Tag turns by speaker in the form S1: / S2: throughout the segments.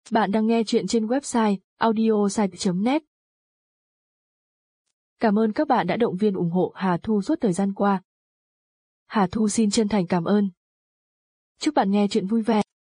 S1: Bạn đang nghe chuyện trên website audiosite.net. Cảm ơn các bạn đã động viên ủng hộ Hà Thu suốt thời gian qua. Hà Thu xin chân thành cảm ơn. Chúc bạn nghe chuyện vui vẻ.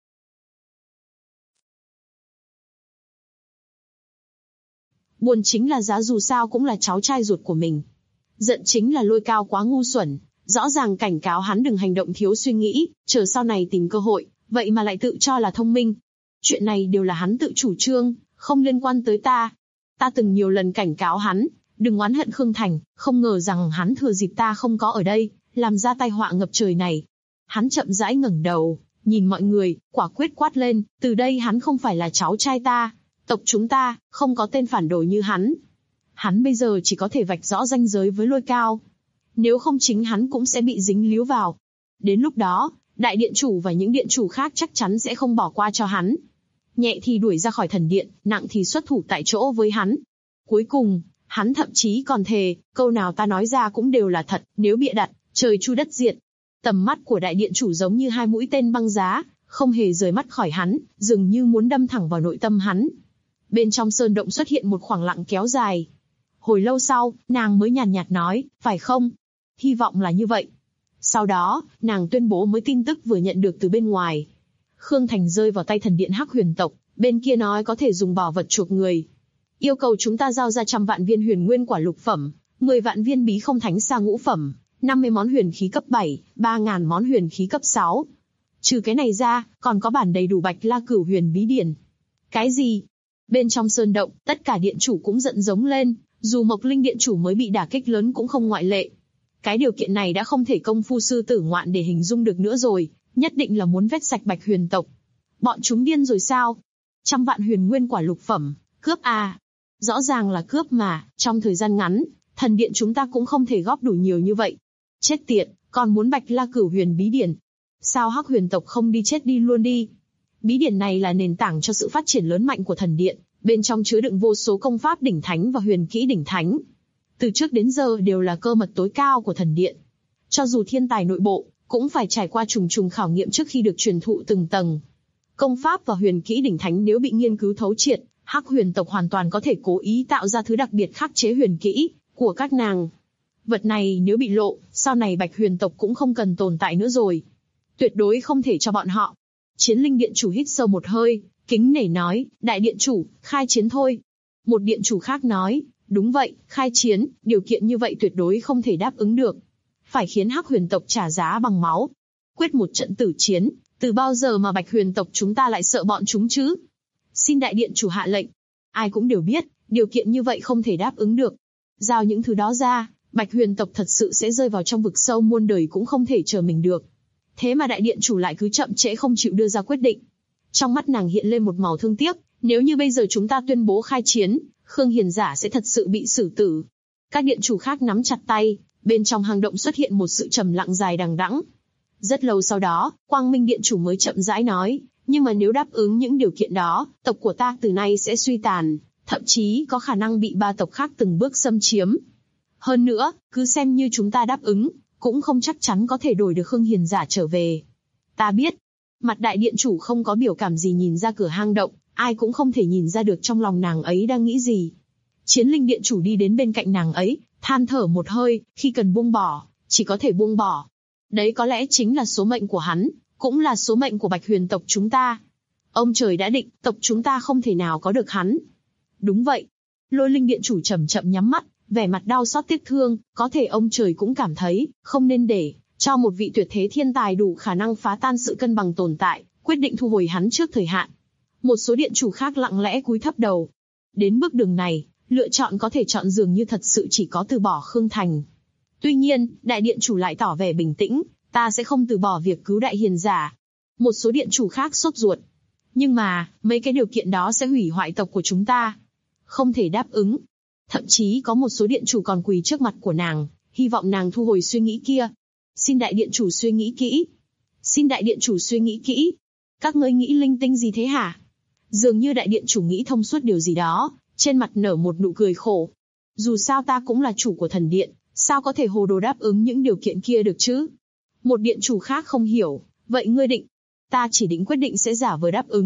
S2: Buồn chính là Giá dù sao cũng là cháu trai ruột của mình. Giận chính là Lôi Cao quá ngu xuẩn, rõ ràng cảnh cáo hắn đừng hành động thiếu suy nghĩ, chờ sau này tìm cơ hội, vậy mà lại tự cho là thông minh. Chuyện này đều là hắn tự chủ trương, không liên quan tới ta. Ta từng nhiều lần cảnh cáo hắn, đừng oán hận Khương Thành, không ngờ rằng hắn thừa dịp ta không có ở đây, làm ra tai họa ngập trời này. Hắn chậm rãi ngẩng đầu, nhìn mọi người, quả quyết quát lên, từ đây hắn không phải là cháu trai ta. Tộc chúng ta, không có tên phản đồ như hắn. Hắn bây giờ chỉ có thể vạch rõ ranh giới với Lôi Cao. Nếu không chính hắn cũng sẽ bị dính líu vào. Đến lúc đó, đại điện chủ và những điện chủ khác chắc chắn sẽ không bỏ qua cho hắn. Nhẹ thì đuổi ra khỏi thần điện, nặng thì xuất thủ tại chỗ với hắn. Cuối cùng, hắn thậm chí còn thề, câu nào ta nói ra cũng đều là thật, nếu bịa đặt, trời chu đất diệt. Tầm mắt của đại điện chủ giống như hai mũi tên băng giá, không hề rời mắt khỏi hắn, dường như muốn đâm thẳng vào nội tâm hắn. Bên trong sơn động xuất hiện một khoảng lặng kéo dài. Hồi lâu sau, nàng mới nhàn nhạt nói, phải không? Hy vọng là như vậy. Sau đó, nàng tuyên bố mới tin tức vừa nhận được từ bên ngoài. Khương Thành rơi vào tay thần điện Hắc Huyền tộc, bên kia nói có thể dùng bảo vật chuộc người. Yêu cầu chúng ta giao ra 100 vạn viên huyền nguyên quả lục phẩm, 10 vạn viên bí không thánh sa ngũ phẩm, 50 món huyền khí cấp 7, 3.000 món huyền khí cấp 6. Trừ cái này ra, còn có bản đầy đủ Bạch La Cửu huyền bí điển. Cái gì? Bên trong sơn động, tất cả điện chủ cũng giận giống lên, dù Mộc Linh điện chủ mới bị đả kích lớn cũng không ngoại lệ. Cái điều kiện này đã không thể công phu sư tử ngoạn để hình dung được nữa rồi, nhất định là muốn vét sạch Bạch Huyền tộc. Bọn chúng điên rồi sao? 100 vạn huyền nguyên quả lục phẩm, cướp à? Rõ ràng là cướp mà, trong thời gian ngắn, thần điện chúng ta cũng không thể góp đủ nhiều như vậy. Chết tiệt, còn muốn Bạch La Cửu huyền bí điển. Sao Hắc Huyền tộc không đi chết đi luôn đi? Bí điển này là nền tảng cho sự phát triển lớn mạnh của thần điện, bên trong chứa đựng vô số công pháp đỉnh thánh và huyền kỹ đỉnh thánh. Từ trước đến giờ đều là cơ mật tối cao của thần điện. Cho dù thiên tài nội bộ, cũng phải trải qua trùng trùng khảo nghiệm trước khi được truyền thụ từng tầng. Công pháp và huyền kỹ đỉnh thánh nếu bị nghiên cứu thấu triệt, Hắc Huyền tộc hoàn toàn có thể cố ý tạo ra thứ đặc biệt khắc chế huyền kỹ của các nàng. Vật này nếu bị lộ, sau này Bạch Huyền tộc cũng không cần tồn tại nữa rồi. Tuyệt đối không thể cho bọn họ. Chiến Linh điện chủ hít sâu một hơi, kính nể nói, đại điện chủ, khai chiến thôi. Một điện chủ khác nói, đúng vậy, khai chiến, điều kiện như vậy tuyệt đối không thể đáp ứng được. Phải khiến Hắc Huyền tộc trả giá bằng máu. Quyết một trận tử chiến, từ bao giờ mà Bạch Huyền tộc chúng ta lại sợ bọn chúng chứ? Xin đại điện chủ hạ lệnh. Ai cũng đều biết, điều kiện như vậy không thể đáp ứng được. Giao những thứ đó ra, Bạch Huyền tộc thật sự sẽ rơi vào trong vực sâu muôn đời cũng không thể chờ mình được. Thế mà đại điện chủ lại cứ chậm trễ không chịu đưa ra quyết định. Trong mắt nàng hiện lên một màu thương tiếc, nếu như bây giờ chúng ta tuyên bố khai chiến, Khương Hiền Giả sẽ thật sự bị xử tử. Các điện chủ khác nắm chặt tay, bên trong hang động xuất hiện một sự trầm lặng dài đằng đẵng. Rất lâu sau đó, Quang Minh điện chủ mới chậm rãi nói, nhưng mà nếu đáp ứng những điều kiện đó, tộc của ta từ nay sẽ suy tàn, thậm chí có khả năng bị 3 tộc khác từng bước xâm chiếm. Hơn nữa, cứ xem như chúng ta đáp ứng, cũng không chắc chắn có thể đổi được Khương Hiền Giả trở về. Ta biết. Mặt đại điện chủ không có biểu cảm gì nhìn ra cửa hang động, ai cũng không thể nhìn ra được trong lòng nàng ấy đang nghĩ gì. Chiến Linh điện chủ đi đến bên cạnh nàng ấy, than thở một hơi, khi cần buông bỏ, chỉ có thể buông bỏ. Đấy có lẽ chính là số mệnh của hắn, cũng là số mệnh của Bạch Huyền tộc chúng ta. Ông trời đã định, tộc chúng ta không thể nào có được hắn. Đúng vậy. Lôi Linh điện chủ chậm chậm nhắm mắt, vẻ mặt đau xót tiếc thương, có thể ông trời cũng cảm thấy, không nên để cho một vị tuyệt thế thiên tài đủ khả năng phá tan sự cân bằng tồn tại, quyết định thu hồi hắn trước thời hạn. Một số điện chủ khác lặng lẽ cúi thấp đầu. Đến bước đường này, lựa chọn có thể chọn dường như thật sự chỉ có từ bỏ Khương Thành. Tuy nhiên, đại điện chủ lại tỏ vẻ bình tĩnh, ta sẽ không từ bỏ việc cứu đại hiền giả. Một số điện chủ khác sốt ruột. Nhưng mà, mấy cái điều kiện đó sẽ hủy hoại tộc của chúng ta. Không thể đáp ứng. Thậm chí có một số điện chủ còn quỳ trước mặt của nàng, hy vọng nàng thu hồi suy nghĩ kia. Xin đại điện chủ suy nghĩ kỹ. Xin đại điện chủ suy nghĩ kỹ. Các ngươi nghĩ linh tinh gì thế hả? Dường như đại điện chủ nghĩ thông suốt điều gì đó, trên mặt nở một nụ cười khổ. Dù sao ta cũng là chủ của thần điện, sao có thể hồ đồ đáp ứng những điều kiện kia được chứ? Một điện chủ khác không hiểu, vậy ngươi định? Ta chỉ định quyết định sẽ giả vờ đáp ứng,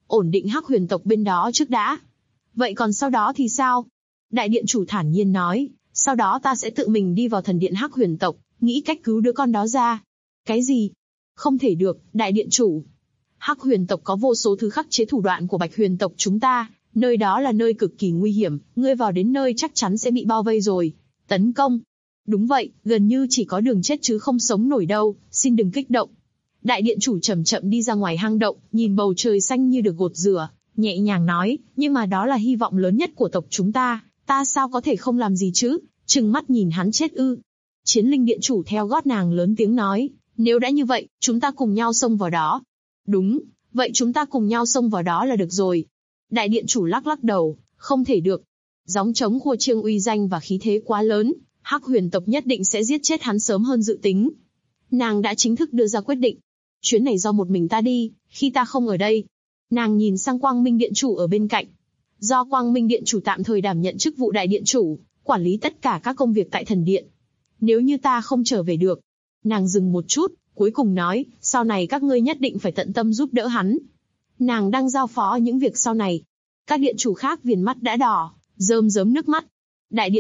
S2: ổn định Hắc Huyền tộc bên đó trước đã. Vậy còn sau đó thì sao? Đại điện chủ thản nhiên nói, sau đó ta sẽ tự mình đi vào thần điện Hắc Huyền tộc, nghĩ cách cứu đứa con đó ra. Cái gì? Không thể được, đại điện chủ. Hắc Huyền tộc có vô số thứ khắc chế thủ đoạn của Bạch Huyền tộc chúng ta, nơi đó là nơi cực kỳ nguy hiểm, ngươi vào đến nơi chắc chắn sẽ bị bao vây rồi. Tấn công. Đúng vậy, gần như chỉ có đường chết chứ không sống nổi đâu, xin đừng kích động. Đại điện chủ chậm chậm đi ra ngoài hang động, nhìn bầu trời xanh như được gột rửa, nhẹ nhàng nói, nhưng mà đó là hy vọng lớn nhất của tộc chúng ta sao có thể không làm gì chứ, trừng mắt nhìn hắn chết ư. Chiến linh điện chủ theo gót nàng lớn tiếng nói, nếu đã như vậy, chúng ta cùng nhau xông vào đó. Đúng, vậy chúng ta cùng nhau xông vào đó là được rồi. Đại điện chủ lắc lắc đầu, không thể được. Gióng trống khua chiêng uy danh và khí thế quá lớn, Hắc Huyền tộc nhất định sẽ giết chết hắn sớm hơn dự tính. Nàng đã chính thức đưa ra quyết định. Chuyến này do một mình ta đi, khi ta không ở đây. Nàng nhìn sang Quang Minh điện chủ ở bên cạnh. Do Quang Minh điện chủ tạm thời đảm nhận chức vụ đại điện chủ, quản lý tất cả các công việc tại thần điện. Nếu như ta không trở về được. Nàng dừng một chút, cuối cùng nói, sau này các ngươi nhất định phải tận tâm giúp đỡ hắn. Nàng đang giao phó những việc sau này. Các điện chủ khác viền mắt đã đỏ, rơm rớm nước mắt. Đại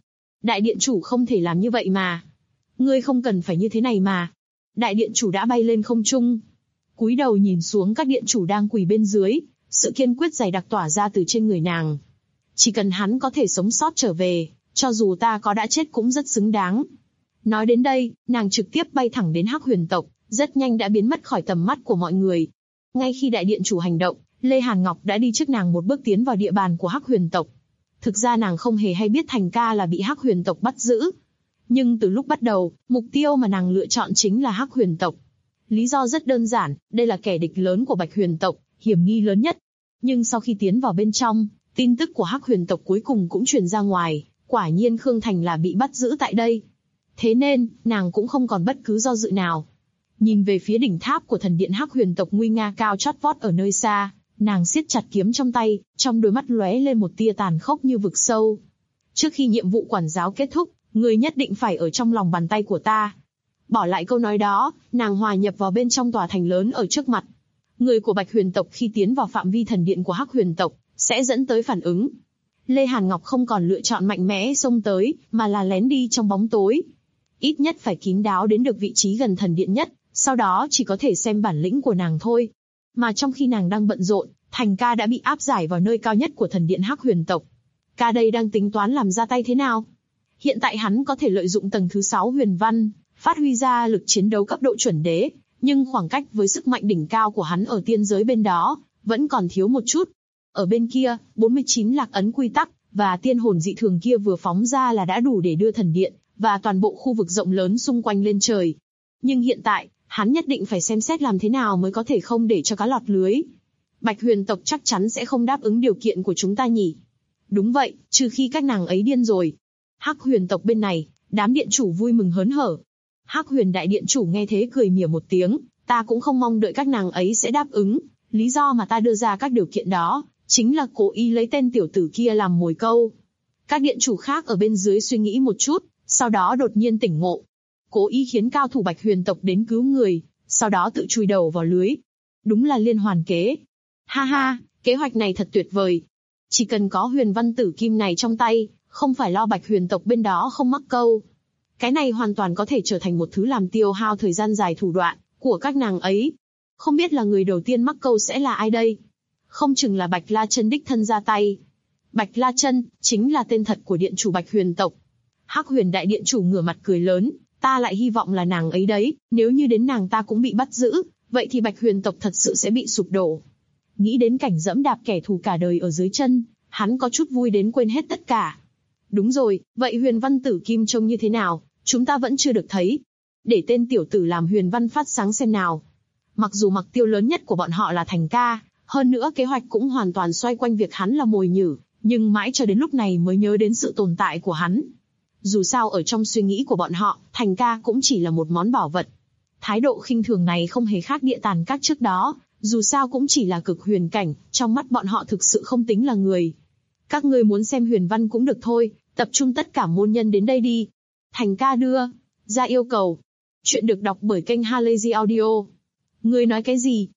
S2: điện chủ không thể làm như vậy mà. Ngươi không cần phải như thế này mà. Đại điện chủ đã bay lên không trung. Cúi đầu nhìn xuống các điện chủ đang quỳ bên dưới, sự kiên quyết dày đặc tỏa ra từ trên người nàng. Chỉ cần hắn có thể sống sót trở về, cho dù ta có đã chết cũng rất xứng đáng. Nói đến đây, nàng trực tiếp bay thẳng đến Hắc Huyền tộc, rất nhanh đã biến mất khỏi tầm mắt của mọi người. Ngay khi đại điện chủ hành động, Lê Hàn Ngọc đã đi trước nàng một bước tiến vào địa bàn của Hắc Huyền tộc. Thực ra nàng không hề hay biết Thành Ca là bị Hắc Huyền tộc bắt giữ. Nhưng từ lúc bắt đầu, mục tiêu mà nàng lựa chọn chính là Hắc Huyền tộc. Lý do rất đơn giản, đây là kẻ địch lớn của Bạch Huyền tộc, hiểm nghi lớn nhất. Nhưng sau khi tiến vào bên trong, tin tức của Hắc Huyền tộc cuối cùng cũng truyền ra ngoài, quả nhiên Khương Thành là bị bắt giữ tại đây. Thế nên, nàng cũng không còn bất cứ do dự nào. Nhìn về phía đỉnh tháp của thần điện Hắc Huyền tộc nguy nga cao chót vót ở nơi xa, nàng siết chặt kiếm trong tay, trong đôi mắt lóe lên một tia tàn khốc như vực sâu. Trước khi nhiệm vụ quản giáo kết thúc, ngươi nhất định phải ở trong lòng bàn tay của ta. Bỏ lại câu nói đó, nàng hòa nhập vào bên trong tòa thành lớn ở trước mặt. Người của Bạch Huyền tộc khi tiến vào phạm vi thần điện của Hắc Huyền tộc, sẽ dẫn tới phản ứng. Lê Hàn Ngọc không còn lựa chọn mạnh mẽ xông tới, mà là lén đi trong bóng tối. Ít nhất phải kín đáo đến được vị trí gần thần điện nhất, sau đó chỉ có thể xem bản lĩnh của nàng thôi. Mà trong khi nàng đang bận rộn, Thành Ca đã bị áp giải vào nơi cao nhất của thần điện Hắc Huyền tộc. Ca đây đang tính toán làm ra tay thế nào? Hiện tại hắn có thể lợi dụng tầng thứ 6 huyền văn, phát huy ra lực chiến đấu cấp độ chuẩn đế, nhưng khoảng cách với sức mạnh đỉnh cao của hắn ở tiên giới bên đó, vẫn còn thiếu một chút. Ở bên kia, 49 lạc ấn quy tắc, và tiên hồn dị thường kia vừa phóng ra là đã đủ để đưa thần điện, và toàn bộ khu vực rộng lớn xung quanh lên trời. Nhưng hiện tại, hắn nhất định phải xem xét làm thế nào mới có thể không để cho cá lọt lưới. Bạch Huyền tộc chắc chắn sẽ không đáp ứng điều kiện của chúng ta nhỉ? Đúng vậy, trừ khi các nàng ấy điên rồi. Hắc Huyền tộc bên này, đám điện chủ vui mừng hớn hở. Hắc Huyền đại điện chủ nghe thế cười mỉa một tiếng, ta cũng không mong đợi các nàng ấy sẽ đáp ứng. Lý do mà ta đưa ra các điều kiện đó, chính là cố ý lấy tên tiểu tử kia làm mồi câu. Các điện chủ khác ở bên dưới suy nghĩ một chút, sau đó đột nhiên tỉnh ngộ. Cố ý khiến cao thủ Bạch Huyền tộc đến cứu người, sau đó tự chui đầu vào lưới. Đúng là liên hoàn kế. Ha ha, kế hoạch này thật tuyệt vời. Chỉ cần có huyền văn tử kim này trong tay, không phải lo Bạch Huyền tộc bên đó không mắc câu. Cái này hoàn toàn có thể trở thành một thứ làm tiêu hao thời gian dài thủ đoạn của các nàng ấy. Không biết là người đầu tiên mắc câu sẽ là ai đây? Không chừng là Bạch La Chân đích thân ra tay. Bạch La Chân chính là tên thật của điện chủ Bạch Huyền tộc. Hắc Huyền đại điện chủ ngửa mặt cười lớn, ta lại hy vọng là nàng ấy đấy, nếu như đến nàng ta cũng bị bắt giữ, vậy thì Bạch Huyền tộc thật sự sẽ bị sụp đổ. Nghĩ đến cảnh dẫm đạp kẻ thù cả đời ở dưới chân, hắn có chút vui đến quên hết tất cả. Đúng rồi, vậy huyền văn tử kim trông như thế nào, chúng ta vẫn chưa được thấy. Để tên tiểu tử làm huyền văn phát sáng xem nào. Mặc dù mục tiêu lớn nhất của bọn họ là Thành Ca, hơn nữa kế hoạch cũng hoàn toàn xoay quanh việc hắn là mồi nhử, nhưng mãi cho đến lúc này mới nhớ đến sự tồn tại của hắn. Dù sao ở trong suy nghĩ của bọn họ, Thành Ca cũng chỉ là một món bảo vật. Thái độ khinh thường này không hề khác địa tàn các trước đó, dù sao cũng chỉ là cực huyền cảnh, trong mắt bọn họ thực sự không tính là người. Các ngươi muốn xem huyền văn cũng được thôi, tập trung tất cả môn nhân đến đây đi. Thành Ca đưa ra yêu cầu. Chuyện được đọc bởi kênh Halazy Audio. Ngươi nói cái gì?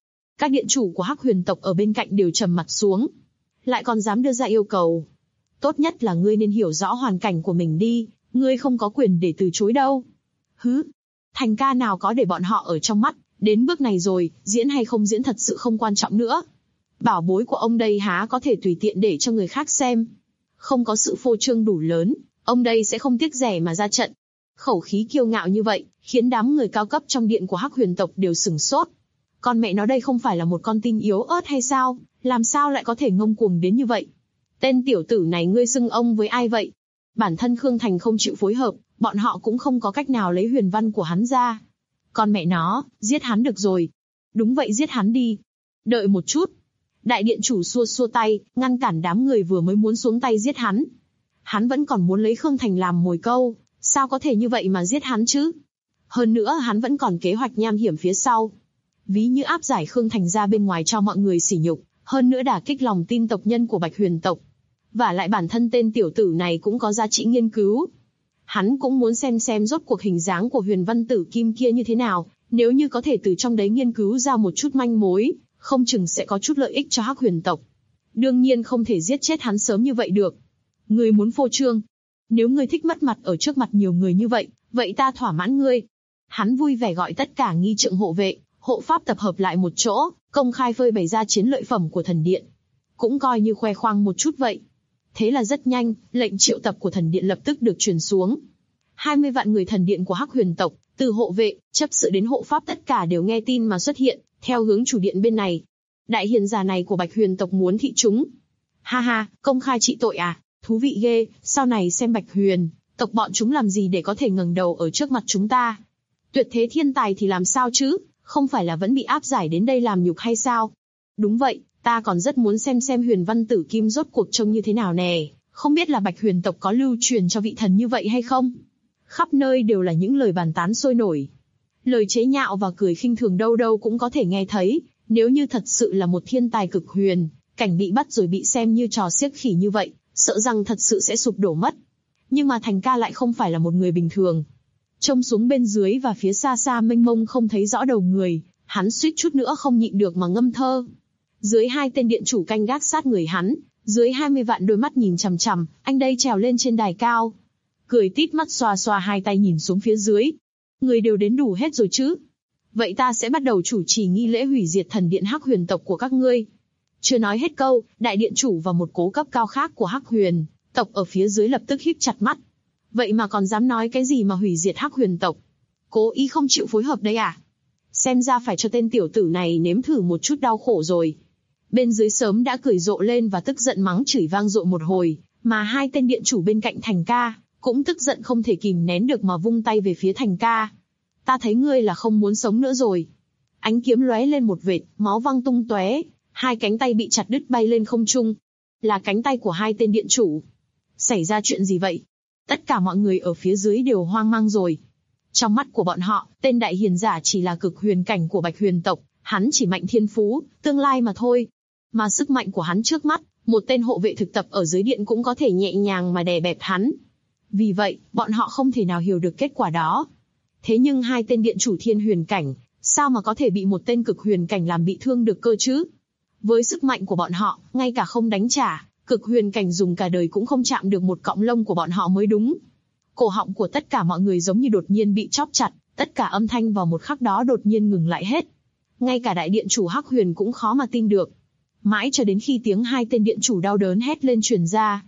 S2: Các điện chủ của Hắc Huyền tộc ở bên cạnh đều trầm mặt xuống. Lại còn dám đưa ra yêu cầu. Tốt nhất là ngươi nên hiểu rõ hoàn cảnh của mình đi, ngươi không có quyền để từ chối đâu. Hứ, Thành ca nào có để bọn họ ở trong mắt, đến bước này rồi, diễn hay không diễn thật sự không quan trọng nữa. Bảo bối của ông đây há có thể tùy tiện để cho người khác xem. Không có sự phô trương đủ lớn, ông đây sẽ không tiếc rẻ mà ra trận. Khẩu khí kiêu ngạo như vậy, khiến đám người cao cấp trong điện của Hắc Huyền tộc đều sửng sốt. Con mẹ nó đây không phải là một con tin yếu ớt hay sao, làm sao lại có thể ngông cuồng đến như vậy? Tên tiểu tử này ngươi xưng ông với ai vậy? Bản thân Khương Thành không chịu phối hợp, bọn họ cũng không có cách nào lấy huyền văn của hắn ra. Con mẹ nó, giết hắn được rồi. Đúng vậy, giết hắn đi. Đợi một chút. Đại điện chủ xua xua tay, ngăn cản đám người vừa mới muốn xuống tay giết hắn. Hắn vẫn còn muốn lấy Khương Thành làm mồi câu, sao có thể như vậy mà giết hắn chứ? Hơn nữa hắn vẫn còn kế hoạch nham hiểm phía sau. Ví như áp giải Khương Thành ra bên ngoài cho mọi người sỉ nhục, hơn nữa đả kích lòng tin tộc nhân của Bạch Huyền tộc. Và lại bản thân tên tiểu tử này cũng có giá trị nghiên cứu. Hắn cũng muốn xem rốt cuộc hình dáng của huyền văn tử kim kia như thế nào, nếu như có thể từ trong đấy nghiên cứu ra một chút manh mối, không chừng sẽ có chút lợi ích cho Hắc Huyền tộc. Đương nhiên không thể giết chết hắn sớm như vậy được. Ngươi muốn phô trương. Nếu ngươi thích mất mặt ở trước mặt nhiều người như vậy, vậy ta thỏa mãn ngươi. Hắn vui vẻ gọi tất cả nghi trượng hộ vệ, hộ pháp tập hợp lại một chỗ, công khai phơi bày ra chiến lợi phẩm của thần điện. Cũng coi như khoe khoang một chút vậy. Thế là rất nhanh, lệnh triệu tập của thần điện lập tức được truyền xuống. 20 vạn người thần điện của Hắc Huyền tộc, từ hộ vệ, chấp sự đến hộ pháp tất cả đều nghe tin mà xuất hiện, theo hướng chủ điện bên này. Đại hiền giả này của Bạch Huyền tộc muốn thị chúng. Ha ha, công khai trị tội à, thú vị ghê, sau này xem Bạch Huyền tộc bọn chúng làm gì để có thể ngẩng đầu ở trước mặt chúng ta. Tuyệt thế thiên tài thì làm sao chứ, không phải là vẫn bị áp giải đến đây làm nhục hay sao? Đúng vậy, ta còn rất muốn xem huyền văn tử kim rốt cuộc trông như thế nào nè, không biết là Bạch Huyền tộc có lưu truyền cho vị thần như vậy hay không? Khắp nơi đều là những lời bàn tán sôi nổi. Lời chế nhạo và cười khinh thường đâu đâu cũng có thể nghe thấy, nếu như thật sự là một thiên tài cực huyền, cảnh bị bắt rồi bị xem như trò xiếc khỉ như vậy, sợ rằng thật sự sẽ sụp đổ mất. Nhưng mà Thành ca lại không phải là một người bình thường. Trông xuống bên dưới và phía xa xa mênh mông không thấy rõ đầu người, hắn suýt chút nữa không nhịn được mà ngâm thơ. Dưới 2 tên điện chủ canh gác sát người hắn, dưới 20 vạn đôi mắt nhìn chằm chằm, anh đây trèo lên trên đài cao. Cười tít mắt xoa xoa 2 tay nhìn xuống phía dưới. Người đều đến đủ hết rồi chứ? Vậy ta sẽ bắt đầu chủ trì nghi lễ hủy diệt thần điện Hắc Huyền tộc của các ngươi. Chưa nói hết câu, đại điện chủ và một cố cấp cao khác của Hắc Huyền tộc ở phía dưới lập tức híp chặt mắt. Vậy mà còn dám nói cái gì mà hủy diệt Hắc Huyền tộc? Cố ý không chịu phối hợp đây à? Xem ra phải cho tên tiểu tử này nếm thử một chút đau khổ rồi. Bên dưới sớm đã cười rộ lên và tức giận mắng chửi vang dội một hồi, mà 2 tên điện chủ bên cạnh Thành ca cũng tức giận không thể kìm nén được mà vung tay về phía Thành ca. Ta thấy ngươi là không muốn sống nữa rồi. Ánh kiếm lóe lên một vệt, máu văng tung tóe, 2 cánh tay bị chặt đứt bay lên không trung. Là cánh tay của 2 tên điện chủ. Xảy ra chuyện gì vậy? Tất cả mọi người ở phía dưới đều hoang mang rồi. Trong mắt của bọn họ, tên đại hiền giả chỉ là cực huyền cảnh của Bạch Huyền tộc, hắn chỉ mạnh thiên phú, tương lai mà thôi. Mà sức mạnh của hắn trước mắt, một tên hộ vệ thực tập ở dưới điện cũng có thể nhẹ nhàng mà đè bẹp hắn. Vì vậy, bọn họ không thể nào hiểu được kết quả đó. Thế nhưng 2 tên điện chủ thiên huyền cảnh, sao mà có thể bị một tên cực huyền cảnh làm bị thương được cơ chứ? Với sức mạnh của bọn họ, ngay cả không đánh trả, cực huyền cảnh dùng cả đời cũng không chạm được một cọng lông của bọn họ mới đúng. Cổ họng của tất cả mọi người giống như đột nhiên bị chóp chặt, tất cả âm thanh vào một khắc đó đột nhiên ngừng lại hết. Ngay cả đại điện chủ Hắc Huyền cũng khó mà tin được. Mãi cho đến khi tiếng 2 tên điện chủ đau đớn hét lên truyền ra.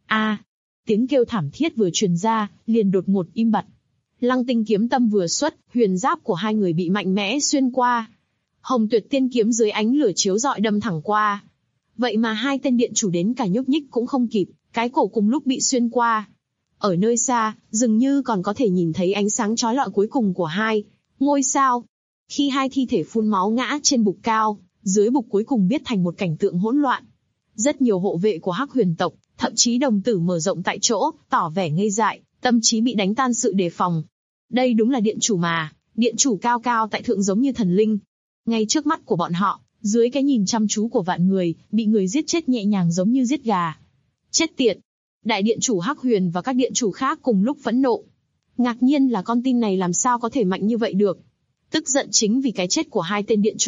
S2: Tiếng kêu thảm thiết vừa truyền ra, liền đột ngột im bặt. Lăng tinh kiếm tâm vừa xuất, huyền giáp của 2 người bị mạnh mẽ xuyên qua. Hồng Tuyệt tiên kiếm dưới ánh lửa chiếu rọi đâm thẳng qua. Vậy mà 2 tên điện chủ đến cả nhúc nhích cũng không kịp, cái cổ cùng lúc bị xuyên qua. Ở nơi xa, dường như còn có thể nhìn thấy ánh sáng chói lọi cuối cùng của 2 ngôi sao. Khi 2 thi thể phun máu ngã trên bục cao, dưới bục cuối cùng biến thành một cảnh tượng hỗn loạn. Rất nhiều hộ vệ của Hắc Huyền tộc, thậm chí đồng tử mở rộng tại chỗ, tỏ vẻ ngây dại, tâm trí bị đánh tan sự đề phòng. Đây đúng là điện chủ mà, điện chủ cao cao tại thượng giống như thần linh. Ngay trước mắt của bọn họ, dưới cái nhìn chăm chú của vạn người, bị người giết chết nhẹ nhàng giống như giết gà. Chết tiệt! Đại điện chủ Hắc Huyền và các điện chủ khác cùng lúc phẫn nộ. Ngạc nhiên là con tin này làm sao có thể mạnh như vậy được. Tức giận chính vì cái chết của 2 tên điện chủ,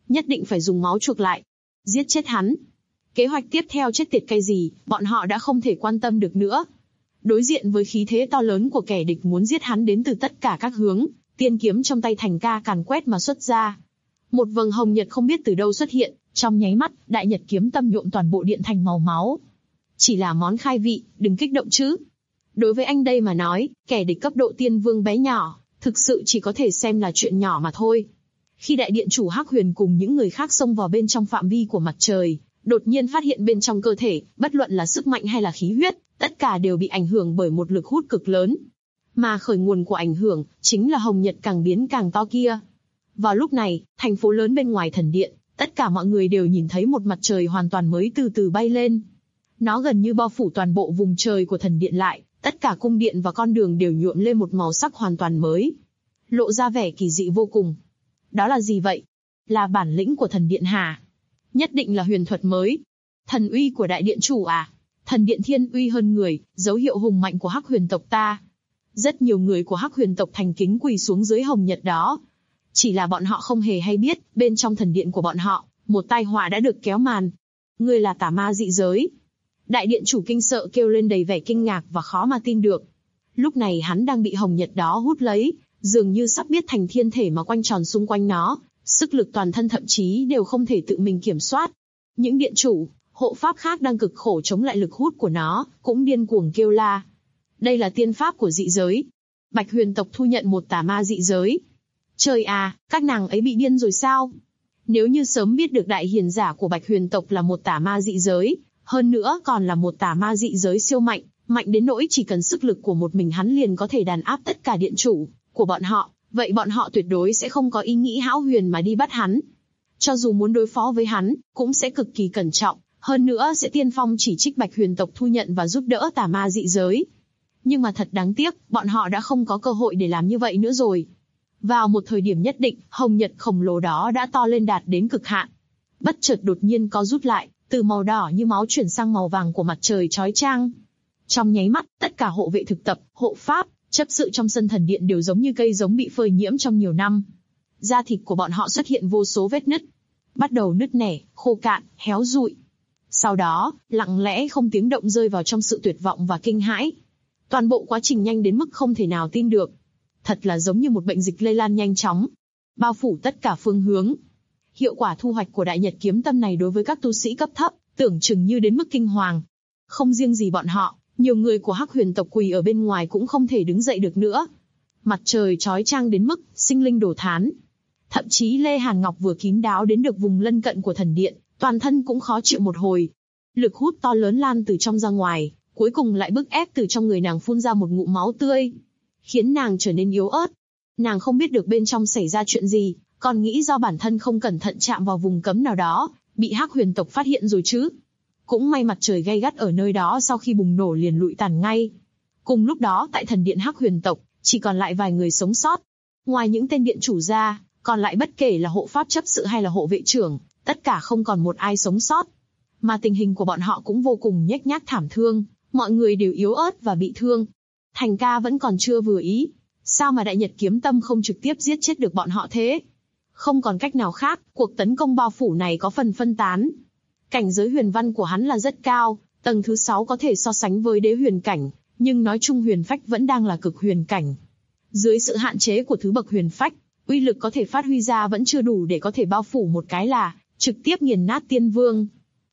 S2: Nhất định phải dùng máu chuộc lại. Giết chết hắn. Kế hoạch tiếp theo chết tiệt cái gì, bọn họ đã không thể quan tâm được nữa. Đối diện với khí thế to lớn của kẻ địch muốn giết hắn đến từ tất cả các hướng, tiên kiếm trong tay Thành Ca càn quét mà xuất ra. Một vầng hồng nhật không biết từ đâu xuất hiện, trong nháy mắt, đại nhật kiếm tâm nhuộm toàn bộ điện thành màu máu. Chỉ là món khai vị, đừng kích động chứ. Đối với anh đây mà nói, kẻ địch cấp độ tiên vương bé nhỏ, thực sự chỉ có thể xem là chuyện nhỏ mà thôi. Khi đại điện chủ Hắc Huyền cùng những người khác xông vào bên trong phạm vi của mặt trời, đột nhiên phát hiện bên trong cơ thể, bất luận là sức mạnh hay là khí huyết, tất cả đều bị ảnh hưởng bởi một lực hút cực lớn. Mà khởi nguồn của ảnh hưởng, chính là hồng nhật càng biến càng to kia. Vào lúc này, thành phố lớn bên ngoài thần điện, tất cả mọi người đều nhìn thấy một mặt trời hoàn toàn mới từ từ bay lên. Nó gần như bao phủ toàn bộ vùng trời của thần điện lại, tất cả cung điện và con đường đều nhuộm lên một màu sắc hoàn toàn mới. Lộ ra vẻ kỳ dị vô cùng. Đó là gì vậy? Là bản lĩnh của thần điện hả? Nhất định là huyền thuật mới. Thần uy của đại điện chủ à? Thần điện thiên uy hơn người, dấu hiệu hùng mạnh của Hắc Huyền tộc ta. Rất nhiều người của Hắc Huyền tộc thành kính quỳ xuống dưới hồng nhật đó. Chỉ là bọn họ không hề hay biết, bên trong thần điện của bọn họ, một tai họa đã được kéo màn. Ngươi là tà ma dị giới. Đại điện chủ kinh sợ kêu lên đầy vẻ kinh ngạc và khó mà tin được. Lúc này hắn đang bị hồng nhật đó hút lấy, dường như sắp biết thành thiên thể mà quanh tròn xung quanh nó, sức lực toàn thân thậm chí đều không thể tự mình kiểm soát. Những điện chủ, hộ pháp khác đang cực khổ chống lại lực hút của nó, cũng điên cuồng kêu la. Đây là tiên pháp của dị giới. Bạch Huyền tộc thu nhận một tà ma dị giới. Trời à, các nàng ấy bị điên rồi sao? Nếu như sớm biết được đại hiền giả của Bạch Huyền tộc là một tà ma dị giới, hơn nữa còn là một tà ma dị giới siêu mạnh, mạnh đến nỗi chỉ cần sức lực của một mình hắn liền có thể đàn áp tất cả điện chủ của bọn họ, vậy bọn họ tuyệt đối sẽ không có ý nghĩ hão huyền mà đi bắt hắn. Cho dù muốn đối phó với hắn, cũng sẽ cực kỳ cẩn trọng, hơn nữa sẽ tiên phong chỉ trích Bạch Huyền tộc thu nhận và giúp đỡ tà ma dị giới. Nhưng mà thật đáng tiếc, bọn họ đã không có cơ hội để làm như vậy nữa rồi. Vào một thời điểm nhất định, hồng nhật khổng lồ đó đã to lên đạt đến cực hạn. Bất chợt đột nhiên co rút lại, từ màu đỏ như máu chuyển sang màu vàng của mặt trời chói chang. Trong nháy mắt, tất cả hộ vệ thực tập, hộ pháp, chấp sự trong sân thần điện đều giống như cây giống bị phơi nhiễm trong nhiều năm. Da thịt của bọn họ xuất hiện vô số vết nứt. Bắt đầu nứt nẻ, khô cạn, héo rụi. Sau đó, lặng lẽ không tiếng động rơi vào trong sự tuyệt vọng và kinh hãi. Toàn bộ quá trình nhanh đến mức không thể nào tin được. Thật là giống như một bệnh dịch lây lan nhanh chóng, bao phủ tất cả phương hướng. Hiệu quả thu hoạch của đại nhật kiếm tâm này đối với các tu sĩ cấp thấp, tưởng chừng như đến mức kinh hoàng. Không riêng gì bọn họ, nhiều người của Hắc Huyền tộc quỳ ở bên ngoài cũng không thể đứng dậy được nữa. Mặt trời chói chang đến mức sinh linh đổ thán. Thậm chí Lê Hàn Ngọc vừa kín đáo đến được vùng lân cận của thần điện, toàn thân cũng khó chịu một hồi. Lực hút to lớn lan từ trong ra ngoài, cuối cùng lại bức ép từ trong người nàng phun ra một ngụm máu tươi, khiến nàng trở nên yếu ớt. Nàng không biết được bên trong xảy ra chuyện gì, còn nghĩ do bản thân không cẩn thận chạm vào vùng cấm nào đó, bị Hắc Huyền tộc phát hiện rồi chứ. Cũng may mặt trời gay gắt ở nơi đó sau khi bùng nổ liền lụi tàn ngay. Cùng lúc đó tại thần điện Hắc Huyền tộc, chỉ còn lại vài người sống sót. Ngoài những tên điện chủ ra, còn lại bất kể là hộ pháp chấp sự hay là hộ vệ trưởng, tất cả không còn một ai sống sót. Mà tình hình của bọn họ cũng vô cùng nhếch nhác thảm thương, mọi người đều yếu ớt và bị thương. Thành Ca vẫn còn chưa vừa ý, sao mà đại nhật kiếm tâm không trực tiếp giết chết được bọn họ thế? Không còn cách nào khác, cuộc tấn công bao phủ này có phần phân tán. Cảnh giới huyền văn của hắn là rất cao, tầng thứ 6 có thể so sánh với đế huyền cảnh, nhưng nói chung huyền phách vẫn đang là cực huyền cảnh. Dưới sự hạn chế của thứ bậc huyền phách, uy lực có thể phát huy ra vẫn chưa đủ để có thể bao phủ một cái là trực tiếp nghiền nát tiên vương.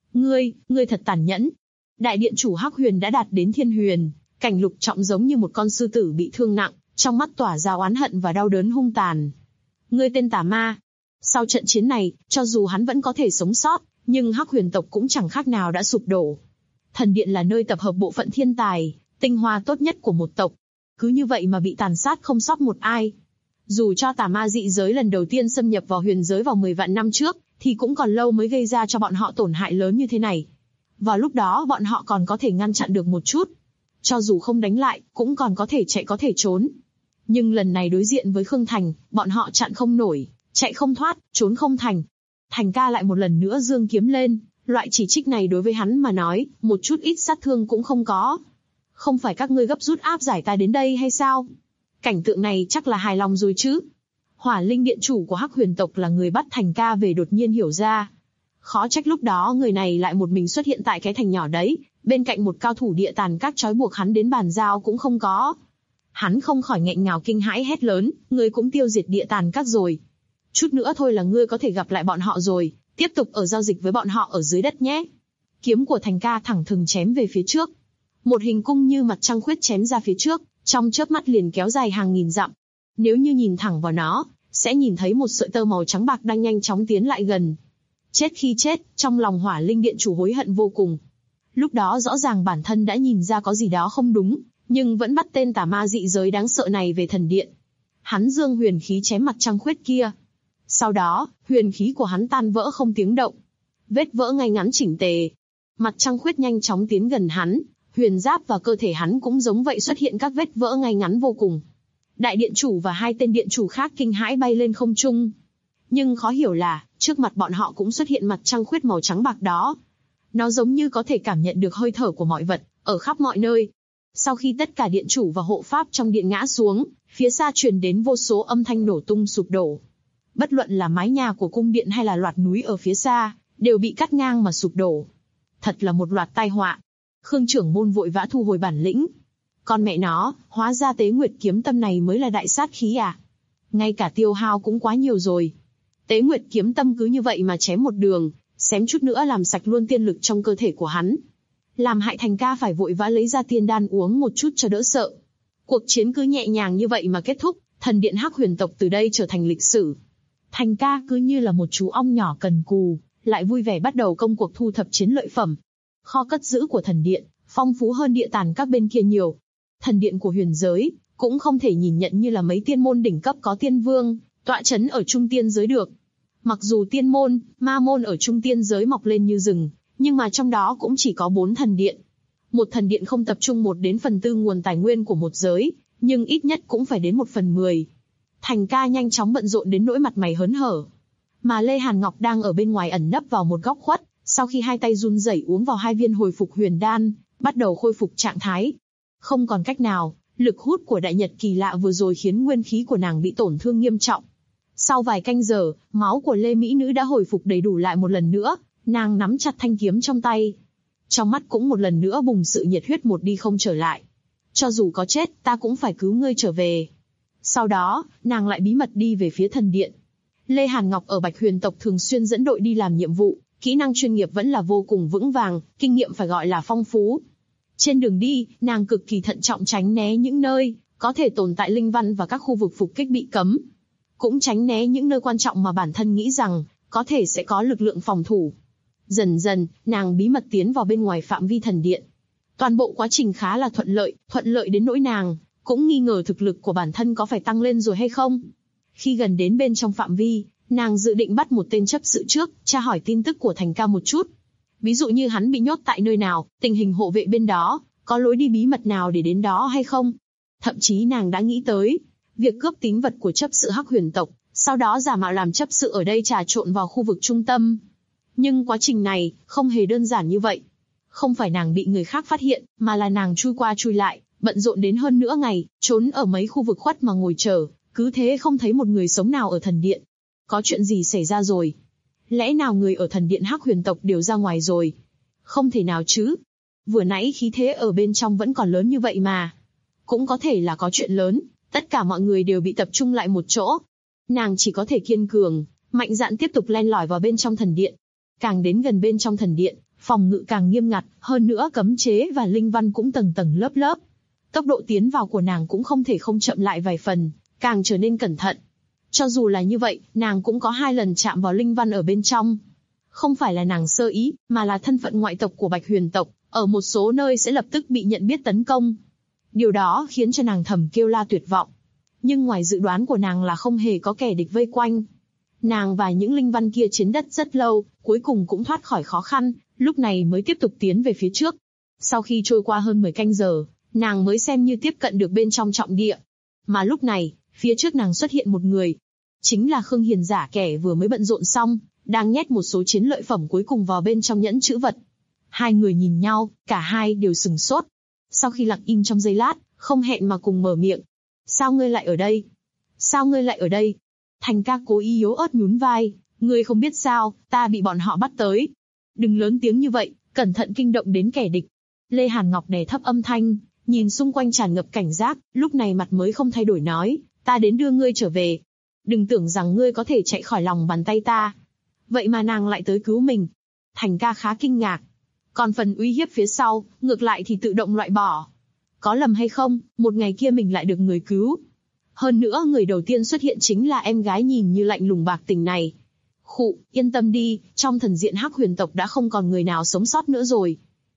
S2: Ngươi thật tàn nhẫn. Đại điện chủ Hắc Huyền đã đạt đến thiên huyền, cảnh lục trọng giống như một con sư tử bị thương nặng, trong mắt tỏa ra oán hận và đau đớn hung tàn. Ngươi tên tà ma. Sau trận chiến này, cho dù hắn vẫn có thể sống sót, nhưng Hắc Huyền tộc cũng chẳng khác nào đã sụp đổ. Thần điện là nơi tập hợp bộ phận thiên tài, tinh hoa tốt nhất của một tộc. Cứ như vậy mà bị tàn sát không sót một ai. Dù cho tà ma dị giới lần đầu tiên xâm nhập vào huyền giới vào 10 vạn năm trước, thì cũng còn lâu mới gây ra cho bọn họ tổn hại lớn như thế này. Vào lúc đó bọn họ còn có thể ngăn chặn được một chút. Cho dù không đánh lại, cũng còn có thể chạy có thể trốn. Nhưng lần này đối diện với Khương Thành, bọn họ chặn không nổi, chạy không thoát, trốn không thành. Thành Ca lại một lần nữa giương kiếm lên, loại chỉ trích này đối với hắn mà nói, một chút ít sát thương cũng không có. Không phải các ngươi gấp rút áp giải ta đến đây hay sao? Cảnh tượng này chắc là hài lòng rồi chứ? Hỏa linh điện chủ của Hắc Huyền tộc là người bắt Thành Ca về đột nhiên hiểu ra. Khó trách lúc đó người này lại một mình xuất hiện tại cái thành nhỏ đấy, bên cạnh một cao thủ địa tàn các trói buộc hắn đến bàn giao cũng không có. Hắn không khỏi nghẹn ngào kinh hãi hét lớn, ngươi cũng tiêu diệt địa tàn các rồi. Chút nữa thôi là ngươi có thể gặp lại bọn họ rồi, tiếp tục ở giao dịch với bọn họ ở dưới đất nhé. Kiếm của Thành Ca thẳng thừng chém về phía trước. Một hình cung như mặt trăng khuyết chém ra phía trước, trong chớp mắt liền kéo dài hàng nghìn dặm. Nếu như nhìn thẳng vào nó, sẽ nhìn thấy một sợi tơ màu trắng bạc đang nhanh chóng tiến lại gần. Chết khi chết, trong lòng Hỏa linh điện chủ hối hận vô cùng. Lúc đó rõ ràng bản thân đã nhìn ra có gì đó không đúng, nhưng vẫn bắt tên tà ma dị giới đáng sợ này về thần điện. Hắn dương huyền khí chém mặt trăng khuyết kia. Sau đó, huyền khí của hắn tan vỡ không tiếng động. Vết vỡ ngay ngắn chỉnh tề. Mặt trăng khuyết nhanh chóng tiến gần hắn, huyền giáp và cơ thể hắn cũng giống vậy xuất hiện các vết vỡ ngay ngắn vô cùng. Đại điện chủ và hai tên điện chủ khác kinh hãi bay lên không trung. Nhưng khó hiểu là, trước mặt bọn họ cũng xuất hiện mặt trăng khuyết màu trắng bạc đó. Nó giống như có thể cảm nhận được hơi thở của mọi vật, ở khắp mọi nơi. Sau khi tất cả điện chủ và hộ pháp trong điện ngã xuống, phía xa truyền đến vô số âm thanh nổ tung sụp đổ. Bất luận là mái nhà của cung điện hay là loạt núi ở phía xa, đều bị cắt ngang mà sụp đổ. Thật là một loạt tai họa. Khương trưởng môn vội vã thu hồi bản lĩnh. Con mẹ nó, hóa ra Tế Nguyệt kiếm tâm này mới là đại sát khí à? Ngay cả tiêu hao cũng quá nhiều rồi. Tế Nguyệt kiếm tâm cứ như vậy mà chém một đường, xém chút nữa làm sạch luôn tiên lực trong cơ thể của hắn. Làm hại Thành Ca phải vội vã lấy ra tiên đan uống một chút cho đỡ sợ. Cuộc chiến cứ nhẹ nhàng như vậy mà kết thúc, thần điện Hắc Huyền tộc từ đây trở thành lịch sử. Thành Ca cứ như là một chú ong nhỏ cần cù, lại vui vẻ bắt đầu công cuộc thu thập chiến lợi phẩm. Kho cất giữ của thần điện, phong phú hơn địa tàn các bên kia nhiều. Thần điện của huyền giới, cũng không thể nhìn nhận như là mấy tiên môn đỉnh cấp có tiên vương, tọa chấn ở trung tiên giới được. Mặc dù tiên môn, ma môn ở trung tiên giới mọc lên như rừng, nhưng mà trong đó cũng chỉ có 4 thần điện. Một thần điện không tập trung 1/4 nguồn tài nguyên của một giới, nhưng ít nhất cũng phải đến 1/10. Thành Ca nhanh chóng bận rộn đến nỗi mặt mày hớn hở. Mà Lê Hàn Ngọc đang ở bên ngoài ẩn nấp vào một góc khuất, sau khi hai tay run rẩy uống vào 2 viên hồi phục huyền đan, bắt đầu khôi phục trạng thái. Không còn cách nào, lực hút của đại nhật kỳ lạ vừa rồi khiến nguyên khí của nàng bị tổn thương nghiêm trọng. Sau vài canh giờ, máu của Lê Mỹ Nữ đã hồi phục đầy đủ lại một lần nữa, nàng nắm chặt thanh kiếm trong tay. Trong mắt cũng một lần nữa bùng sự nhiệt huyết một đi không trở lại. Cho dù có chết, ta cũng phải cứu ngươi trở về. Sau đó, nàng lại bí mật đi về phía thần điện. Lê Hàn Ngọc ở Bạch Huyền tộc thường xuyên dẫn đội đi làm nhiệm vụ, kỹ năng chuyên nghiệp vẫn là vô cùng vững vàng, kinh nghiệm phải gọi là phong phú. Trên đường đi, nàng cực kỳ thận trọng tránh né những nơi có thể tồn tại linh văn và các khu vực phục kích bị cấm. Cũng tránh né những nơi quan trọng mà bản thân nghĩ rằng có thể sẽ có lực lượng phòng thủ. Dần dần, nàng bí mật tiến vào bên ngoài phạm vi thần điện. Toàn bộ quá trình khá là thuận lợi đến nỗi nàng cũng nghi ngờ thực lực của bản thân có phải tăng lên rồi hay không. Khi gần đến bên trong phạm vi, nàng dự định bắt một tên chấp sự trước, tra hỏi tin tức của Thành Ca một chút. Ví dụ như hắn bị nhốt tại nơi nào, tình hình hộ vệ bên đó, có lối đi bí mật nào để đến đó hay không. Thậm chí nàng đã nghĩ tới việc cướp tín vật của chấp sự Hắc Huyền tộc, sau đó giả mạo làm chấp sự ở đây trà trộn vào khu vực trung tâm. Nhưng quá trình này không hề đơn giản như vậy. Không phải nàng bị người khác phát hiện, mà là nàng chui qua chui lại, bận rộn đến hơn nửa ngày, trốn ở mấy khu vực khuất mà ngồi chờ, cứ thế không thấy một người sống nào ở thần điện. Có chuyện gì xảy ra rồi? Lẽ nào người ở thần điện Hắc Huyền tộc đều ra ngoài rồi? Không thể nào chứ. Vừa nãy khí thế ở bên trong vẫn còn lớn như vậy mà. Cũng có thể là có chuyện lớn, tất cả mọi người đều bị tập trung lại một chỗ. Nàng chỉ có thể kiên cường, mạnh dạn tiếp tục len lỏi vào bên trong thần điện. Càng đến gần bên trong thần điện, phòng ngự càng nghiêm ngặt, hơn nữa cấm chế và linh văn cũng tầng tầng lớp lớp. Tốc độ tiến vào của nàng cũng không thể không chậm lại vài phần, càng trở nên cẩn thận. Cho dù là như vậy, nàng cũng có 2 lần chạm vào linh văn ở bên trong. Không phải là nàng sơ ý, mà là thân phận ngoại tộc của Bạch Huyền tộc, ở một số nơi sẽ lập tức bị nhận biết tấn công. Điều đó khiến cho nàng thầm kêu la tuyệt vọng. Nhưng ngoài dự đoán của nàng là không hề có kẻ địch vây quanh. Nàng và những linh văn kia chiến đất rất lâu, cuối cùng cũng thoát khỏi khó khăn, lúc này mới tiếp tục tiến về phía trước. Sau khi trôi qua hơn 10 canh giờ, nàng mới xem như tiếp cận được bên trong trọng địa. Mà lúc này, phía trước nàng xuất hiện một người. Chính là Khương Hiền Giả, kẻ vừa mới bận rộn xong, đang nhét một số chiến lợi phẩm cuối cùng vào bên trong nhẫn trữ vật. Hai người nhìn nhau, cả hai đều sừng sốt. Sau khi lặng im trong giây lát, không hẹn mà cùng mở miệng. Sao ngươi lại ở đây? Sao ngươi lại ở đây? Thành ca cố ý yếu ớt nhún vai, ngươi không biết sao, ta bị bọn họ bắt tới. Đừng lớn tiếng như vậy, cẩn thận kinh động đến kẻ địch. Lê Hàn Ngọc đè thấp âm thanh, nhìn xung quanh tràn ngập cảnh giác, lúc này mặt mới không thay đổi nói, ta đến đưa ngươi trở về. Đừng tưởng rằng ngươi có thể chạy khỏi lòng bàn tay ta. Vậy mà nàng lại tới cứu mình. Thành ca khá kinh ngạc. Còn phần uy hiếp phía sau, ngược lại thì tự động loại bỏ. Có lầm hay không, một ngày kia mình lại được người cứu. Hơn nữa người đầu tiên xuất hiện chính là em gái nhìn như lạnh lùng bạc tình này. Khụ, yên tâm đi, trong thần diện Hắc Huyền tộc đã không còn người nào sống sót nữa rồi.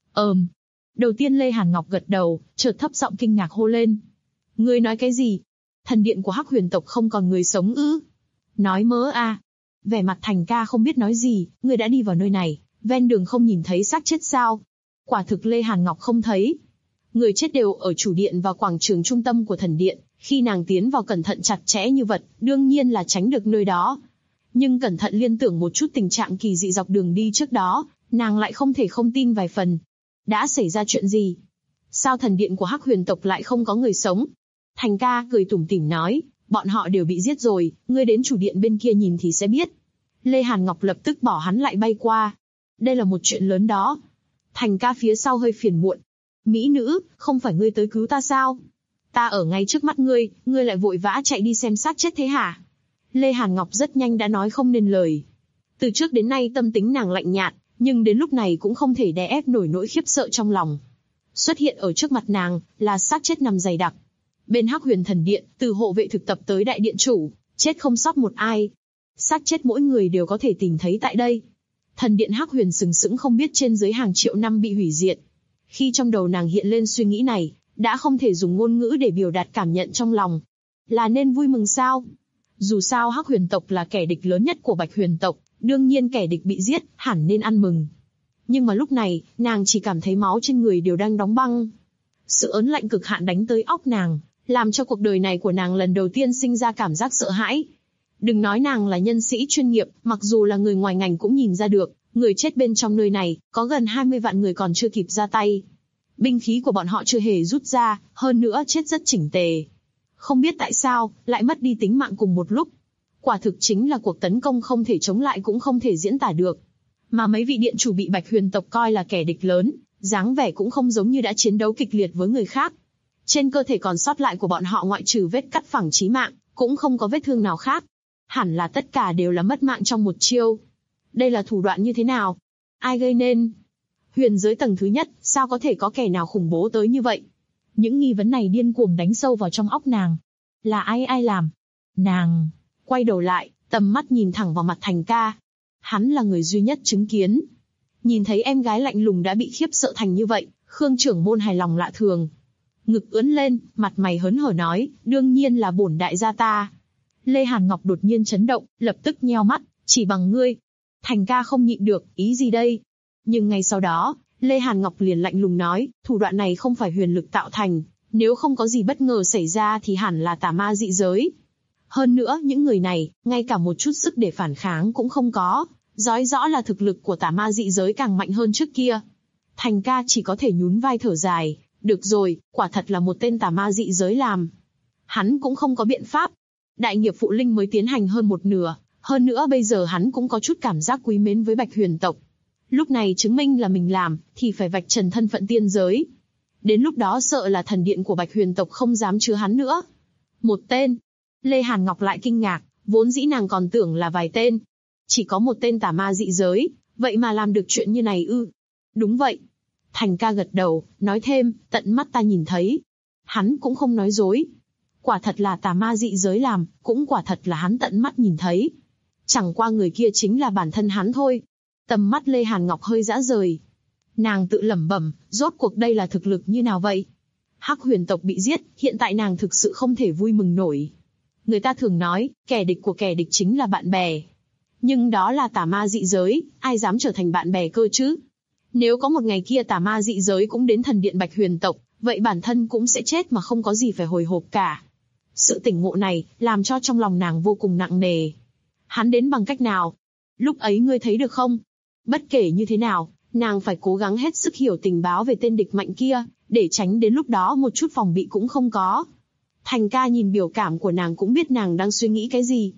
S2: Đầu tiên Lê Hàn Ngọc gật đầu, chợt thấp giọng kinh ngạc hô lên. Ngươi nói cái gì? Thần điện của Hắc Huyền tộc không còn người sống ư? Nói mớ à? Vẻ mặt Thành ca không biết nói gì, ngươi đã đi vào nơi này, ven đường không nhìn thấy xác chết sao? Quả thực Lê Hàn Ngọc không thấy. Người chết đều ở chủ điện và quảng trường trung tâm của thần điện, khi nàng tiến vào cẩn thận chặt chẽ như vật, đương nhiên là tránh được nơi đó. Nhưng cẩn thận liên tưởng một chút tình trạng kỳ dị dọc đường đi trước đó, nàng lại không thể không tin vài phần. Đã xảy ra chuyện gì? Sao thần điện của Hắc Huyền tộc lại không có người sống? Thành ca cười tủm tỉm nói, bọn họ đều bị giết rồi, ngươi đến chủ điện bên kia nhìn thì sẽ biết. Lê Hàn Ngọc lập tức bỏ hắn lại bay qua. Đây là một chuyện lớn đó. Thành ca phía sau hơi phiền muộn. Mỹ nữ, không phải ngươi tới cứu ta sao? Ta ở ngay trước mắt ngươi lại vội vã chạy đi xem xác chết thế hả? Lê Hàn Ngọc rất nhanh đã nói không nên lời. Từ trước đến nay tâm tính nàng lạnh nhạt, nhưng đến lúc này cũng không thể đè ép nổi nỗi khiếp sợ trong lòng. Xuất hiện ở trước mặt nàng, là xác chết nằm dày đặc. Bên Hắc Huyền thần điện, từ hộ vệ thực tập tới đại điện chủ, chết không sót một ai. Xác chết mỗi người đều có thể tìm thấy tại đây. Thần điện Hắc Huyền sừng sững không biết trên dưới hàng triệu năm bị hủy diệt. Khi trong đầu nàng hiện lên suy nghĩ này, đã không thể dùng ngôn ngữ để biểu đạt cảm nhận trong lòng. Là nên vui mừng sao? Dù sao Hắc Huyền tộc là kẻ địch lớn nhất của Bạch Huyền tộc, đương nhiên kẻ địch bị giết, hẳn nên ăn mừng. Nhưng mà lúc này, nàng chỉ cảm thấy máu trên người đều đang đóng băng. Sự ớn lạnh cực hạn đánh tới óc nàng, làm cho cuộc đời này của nàng lần đầu tiên sinh ra cảm giác sợ hãi. Đừng nói nàng là nhân sĩ chuyên nghiệp, mặc dù là người ngoài ngành cũng nhìn ra được, người chết bên trong nơi này, có gần 20 vạn người còn chưa kịp ra tay. Binh khí của bọn họ chưa hề rút ra, hơn nữa chết rất chỉnh tề. Không biết tại sao, lại mất đi tính mạng cùng một lúc. Quả thực chính là cuộc tấn công không thể chống lại cũng không thể diễn tả được. Mà mấy vị điện chủ bị Bạch Huyền tộc coi là kẻ địch lớn, dáng vẻ cũng không giống như đã chiến đấu kịch liệt với người khác. Trên cơ thể còn sót lại của bọn họ ngoại trừ vết cắt phẳng chí mạng, cũng không có vết thương nào khác. Hẳn là tất cả đều là mất mạng trong một chiêu. Đây là thủ đoạn như thế nào? Ai gây nên? Huyền giới tầng thứ nhất, sao có thể có kẻ nào khủng bố tới như vậy? Những nghi vấn này điên cuồng đánh sâu vào trong óc nàng. Là ai làm? Nàng quay đầu lại, tầm mắt nhìn thẳng vào mặt Thành ca. Hắn là người duy nhất chứng kiến. Nhìn thấy em gái lạnh lùng đã bị khiếp sợ thành như vậy, Khương trưởng môn hài lòng lạ thường. Ngực ưỡn lên, mặt mày hớn hở nói, đương nhiên là bổn đại gia ta. Lê Hàn Ngọc đột nhiên chấn động, lập tức nheo mắt, chỉ bằng ngươi. Thành ca không nhịn được, ý gì đây? Nhưng ngay sau đó, Lê Hàn Ngọc liền lạnh lùng nói, thủ đoạn này không phải huyền lực tạo thành, nếu không có gì bất ngờ xảy ra thì hẳn là tà ma dị giới. Hơn nữa, những người này, ngay cả một chút sức để phản kháng cũng không có, nói rõ là thực lực của tà ma dị giới càng mạnh hơn trước kia. Thành ca chỉ có thể nhún vai thở dài, được rồi, quả thật là một tên tà ma dị giới làm. Hắn cũng không có biện pháp. Đại nghiệp phụ linh mới tiến hành hơn một nửa, hơn nữa bây giờ hắn cũng có chút cảm giác quý mến với Bạch Huyền tộc. Lúc này chứng minh là mình làm, thì phải vạch trần thân phận tiên giới. Đến lúc đó sợ là thần điện của Bạch Huyền tộc không dám chứa hắn nữa. Một tên. Lê Hàn Ngọc lại kinh ngạc, vốn dĩ nàng còn tưởng là vài tên. Chỉ có một tên tà ma dị giới, vậy mà làm được chuyện như này ư? Đúng vậy. Thành ca gật đầu, nói thêm, tận mắt ta nhìn thấy. Hắn cũng không nói dối. Quả thật là tà ma dị giới làm, cũng quả thật là hắn tận mắt nhìn thấy. Chẳng qua người kia chính là bản thân hắn thôi. Tầm mắt Lê Hàn Ngọc hơi dã rời. Nàng tự lẩm bẩm, rốt cuộc đây là thực lực như nào vậy? Hắc Huyền tộc bị giết, hiện tại nàng thực sự không thể vui mừng nổi. Người ta thường nói, kẻ địch của kẻ địch chính là bạn bè. Nhưng đó là tà ma dị giới, ai dám trở thành bạn bè cơ chứ? Nếu có một ngày kia tà ma dị giới cũng đến thần điện Bạch Huyền tộc, vậy bản thân cũng sẽ chết mà không có gì phải hồi hộp cả. Sự tỉnh ngộ này, làm cho trong lòng nàng vô cùng nặng nề. Hắn đến bằng cách nào? Lúc ấy ngươi thấy được không? Bất kể như thế nào, nàng phải cố gắng hết sức hiểu tình báo về tên địch mạnh kia, để tránh đến lúc đó một chút phòng bị cũng không có. Thành ca nhìn biểu cảm của nàng cũng biết nàng đang suy nghĩ cái gì.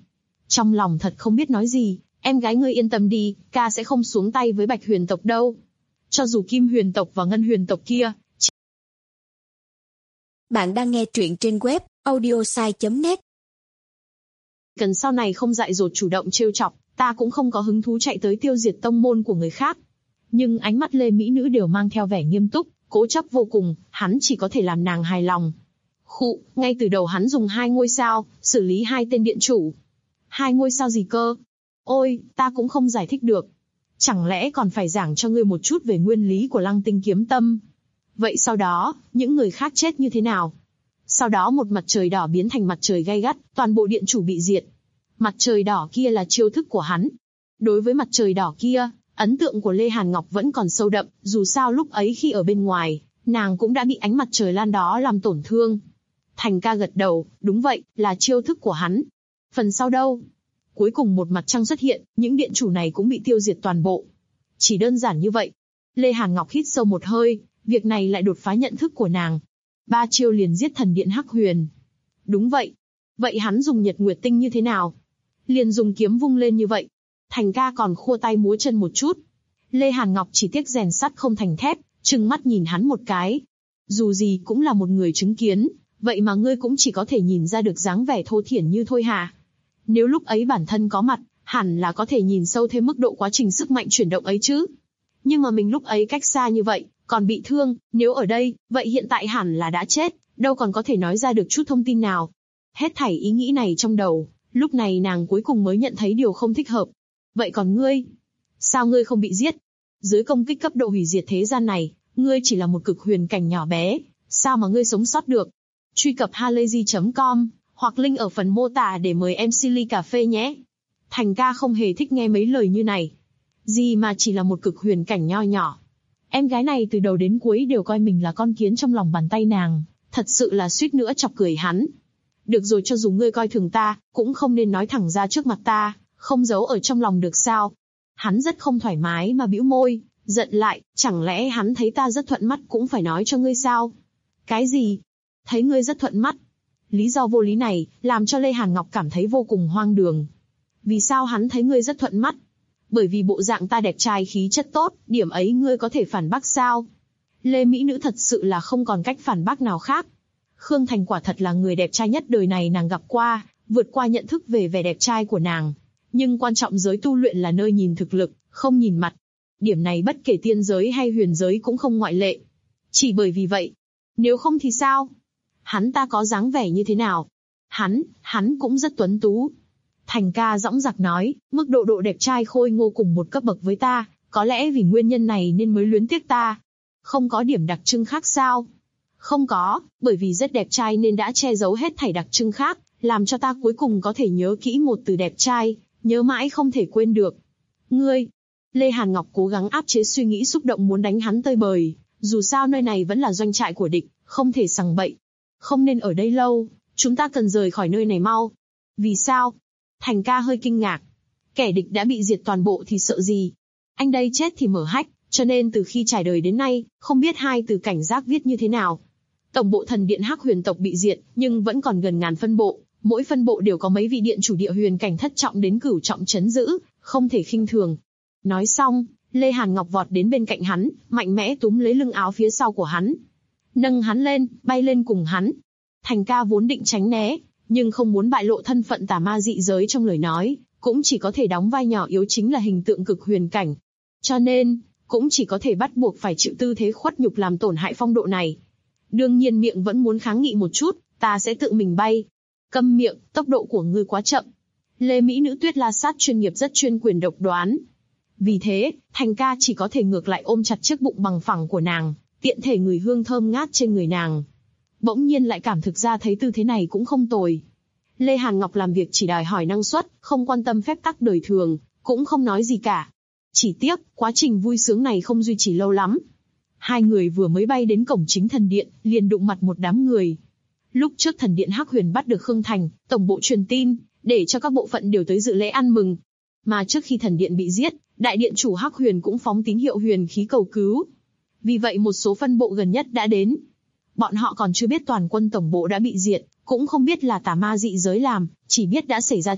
S2: Trong lòng thật không biết nói gì, em gái ngươi yên tâm đi, ca sẽ không xuống tay với Bạch Huyền tộc đâu. Cho dù Kim Huyền tộc và Ngân Huyền tộc kia.
S3: Bạn đang nghe truyện trên web audiosai.net.
S2: Cần sau này không dại dột chủ động trêu chọc, ta cũng không có hứng thú chạy tới tiêu diệt tông môn của người khác. Nhưng ánh mắt Lê Mỹ Nữ đều mang theo vẻ nghiêm túc, cố chấp vô cùng, hắn chỉ có thể làm nàng hài lòng. Khụ, ngay từ đầu hắn dùng 2 ngôi sao, xử lý 2 tên điện chủ. 2 ngôi sao gì cơ? Ôi, ta cũng không giải thích được. Chẳng lẽ còn phải giảng cho ngươi một chút về nguyên lý của Lăng Tinh kiếm tâm? Vậy sau đó, những người khác chết như thế nào? Sau đó một mặt trời đỏ biến thành mặt trời gay gắt, toàn bộ điện chủ bị diệt. Mặt trời đỏ kia là chiêu thức của hắn. Đối với mặt trời đỏ kia, ấn tượng của Lê Hàn Ngọc vẫn còn sâu đậm, dù sao lúc ấy khi ở bên ngoài, nàng cũng đã bị ánh mặt trời lan đó làm tổn thương. Thành ca gật đầu, đúng vậy, là chiêu thức của hắn. Phần sau đâu? Cuối cùng một mặt trăng xuất hiện, những điện chủ này cũng bị tiêu diệt toàn bộ. Chỉ đơn giản như vậy. Lê Hàn Ngọc hít sâu một hơi, việc này lại đột phá nhận thức của nàng. 3 chiêu liền giết thần điện Hắc Huyền. Đúng vậy. Vậy hắn dùng Nhật Nguyệt Tinh như thế nào? Liền dùng kiếm vung lên như vậy. Thành ca còn khua tay múa chân một chút. Lê Hàn Ngọc chỉ tiếc rèn sắt không thành thép, trừng mắt nhìn hắn một cái. Dù gì cũng là một người chứng kiến, vậy mà ngươi cũng chỉ có thể nhìn ra được dáng vẻ thô thiển như thôi hả? Nếu lúc ấy bản thân có mặt, hẳn là có thể nhìn sâu thêm mức độ quá trình sức mạnh chuyển động ấy chứ. Nhưng mà mình lúc ấy cách xa như vậy, còn bị thương, nếu ở đây, vậy hiện tại hẳn là đã chết, đâu còn có thể nói ra được chút thông tin nào. Hết thảy ý nghĩ này trong đầu, lúc này nàng cuối cùng mới nhận thấy điều không thích hợp. Vậy còn ngươi? Sao ngươi không bị giết? Dưới công kích cấp độ hủy diệt thế gian này, ngươi chỉ là một cực huyền cảnh nhỏ bé, sao mà ngươi sống sót được? Truy cập halayzi.com, hoặc link ở phần mô tả để mời MC ly cà phê nhé. Thành ca không hề thích nghe mấy lời như này. Gì mà chỉ là một cực huyền cảnh nho nhỏ. Em gái này từ đầu đến cuối đều coi mình là con kiến trong lòng bàn tay nàng, thật sự là suýt nữa chọc cười hắn. Được rồi, cho dù ngươi coi thường ta, cũng không nên nói thẳng ra trước mặt ta, không giấu ở trong lòng được sao? Hắn rất không thoải mái mà bĩu môi, giận lại, chẳng lẽ hắn thấy ta rất thuận mắt cũng phải nói cho ngươi sao? Cái gì? Thấy ngươi rất thuận mắt? Lý do vô lý này, làm cho Lê Hàn Ngọc cảm thấy vô cùng hoang đường. Vì sao hắn thấy ngươi rất thuận mắt? Bởi vì bộ dạng ta đẹp trai khí chất tốt, điểm ấy ngươi có thể phản bác sao? Lê Mỹ Nữ thật sự là không còn cách phản bác nào khác. Khương Thành quả thật là người đẹp trai nhất đời này nàng gặp qua, vượt qua nhận thức về vẻ đẹp trai của nàng. Nhưng quan trọng giới tu luyện là nơi nhìn thực lực, không nhìn mặt. Điểm này bất kể tiên giới hay huyền giới cũng không ngoại lệ. Chỉ bởi vì vậy. Nếu không thì sao? Hắn ta có dáng vẻ như thế nào? Hắn cũng rất tuấn tú. Thành ca dõng dạc nói, mức độ đẹp trai khôi ngô cùng một cấp bậc với ta, có lẽ vì nguyên nhân này nên mới luyến tiếc ta. Không có điểm đặc trưng khác sao? Không có, bởi vì rất đẹp trai nên đã che giấu hết thảy đặc trưng khác, làm cho ta cuối cùng có thể nhớ kỹ một từ đẹp trai, nhớ mãi không thể quên được. Ngươi! Lê Hàn Ngọc cố gắng áp chế suy nghĩ xúc động muốn đánh hắn tơi bời, dù sao nơi này vẫn là doanh trại của địch, không thể sằng bậy. Không nên ở đây lâu, chúng ta cần rời khỏi nơi này mau. Vì sao? Thành ca hơi kinh ngạc. Kẻ địch đã bị diệt toàn bộ thì sợ gì? Anh đây chết thì mở hách, cho nên từ khi trải đời đến nay, không biết 2 từ cảnh giác viết như thế nào. Tổng bộ thần điện Hắc Huyền tộc bị diệt, nhưng vẫn còn gần ngàn phân bộ, mỗi phân bộ đều có mấy vị điện chủ địa huyền cảnh thất trọng đến cửu trọng trấn giữ, không thể khinh thường. Nói xong, Lê Hàn Ngọc vọt đến bên cạnh hắn, mạnh mẽ túm lấy lưng áo phía sau của hắn. Nâng hắn lên, bay lên cùng hắn. Thành ca vốn định tránh né, nhưng không muốn bại lộ thân phận tà ma dị giới trong lời nói, cũng chỉ có thể đóng vai nhỏ yếu chính là hình tượng cực huyền cảnh. Cho nên, cũng chỉ có thể bắt buộc phải chịu tư thế khuất nhục làm tổn hại phong độ này. Đương nhiên miệng vẫn muốn kháng nghị một chút, ta sẽ tự mình bay. Câm miệng, tốc độ của ngươi quá chậm. Lê Mỹ Nữ Tuyết La Sát chuyên nghiệp rất chuyên quyền độc đoán. Vì thế, Thành ca chỉ có thể ngược lại ôm chặt chiếc bụng bằng phẳng của nàng, tiện thể ngửi hương thơm ngát trên người nàng. Bỗng nhiên lại cảm thực ra thấy tư thế này cũng không tồi. Lê Hàn Ngọc làm việc chỉ đòi hỏi năng suất, không quan tâm phép tắc đời thường, cũng không nói gì cả. Chỉ tiếc, quá trình vui sướng này không duy trì lâu lắm. 2 người vừa mới bay đến cổng chính thần điện, liền đụng mặt một đám người. Lúc trước thần điện Hắc Huyền bắt được Khương Thành, tổng bộ truyền tin, để cho các bộ phận đều tới dự lễ ăn mừng. Mà trước khi thần điện bị giết, đại điện chủ Hắc Huyền cũng phóng tín hiệu huyền khí cầu cứu. Vì vậy một số phân bộ gần nhất đã đến. Bọn họ còn chưa biết toàn quân tổng bộ đã bị diệt, cũng không biết là tà ma dị giới làm, chỉ biết đã xảy ra chuyện,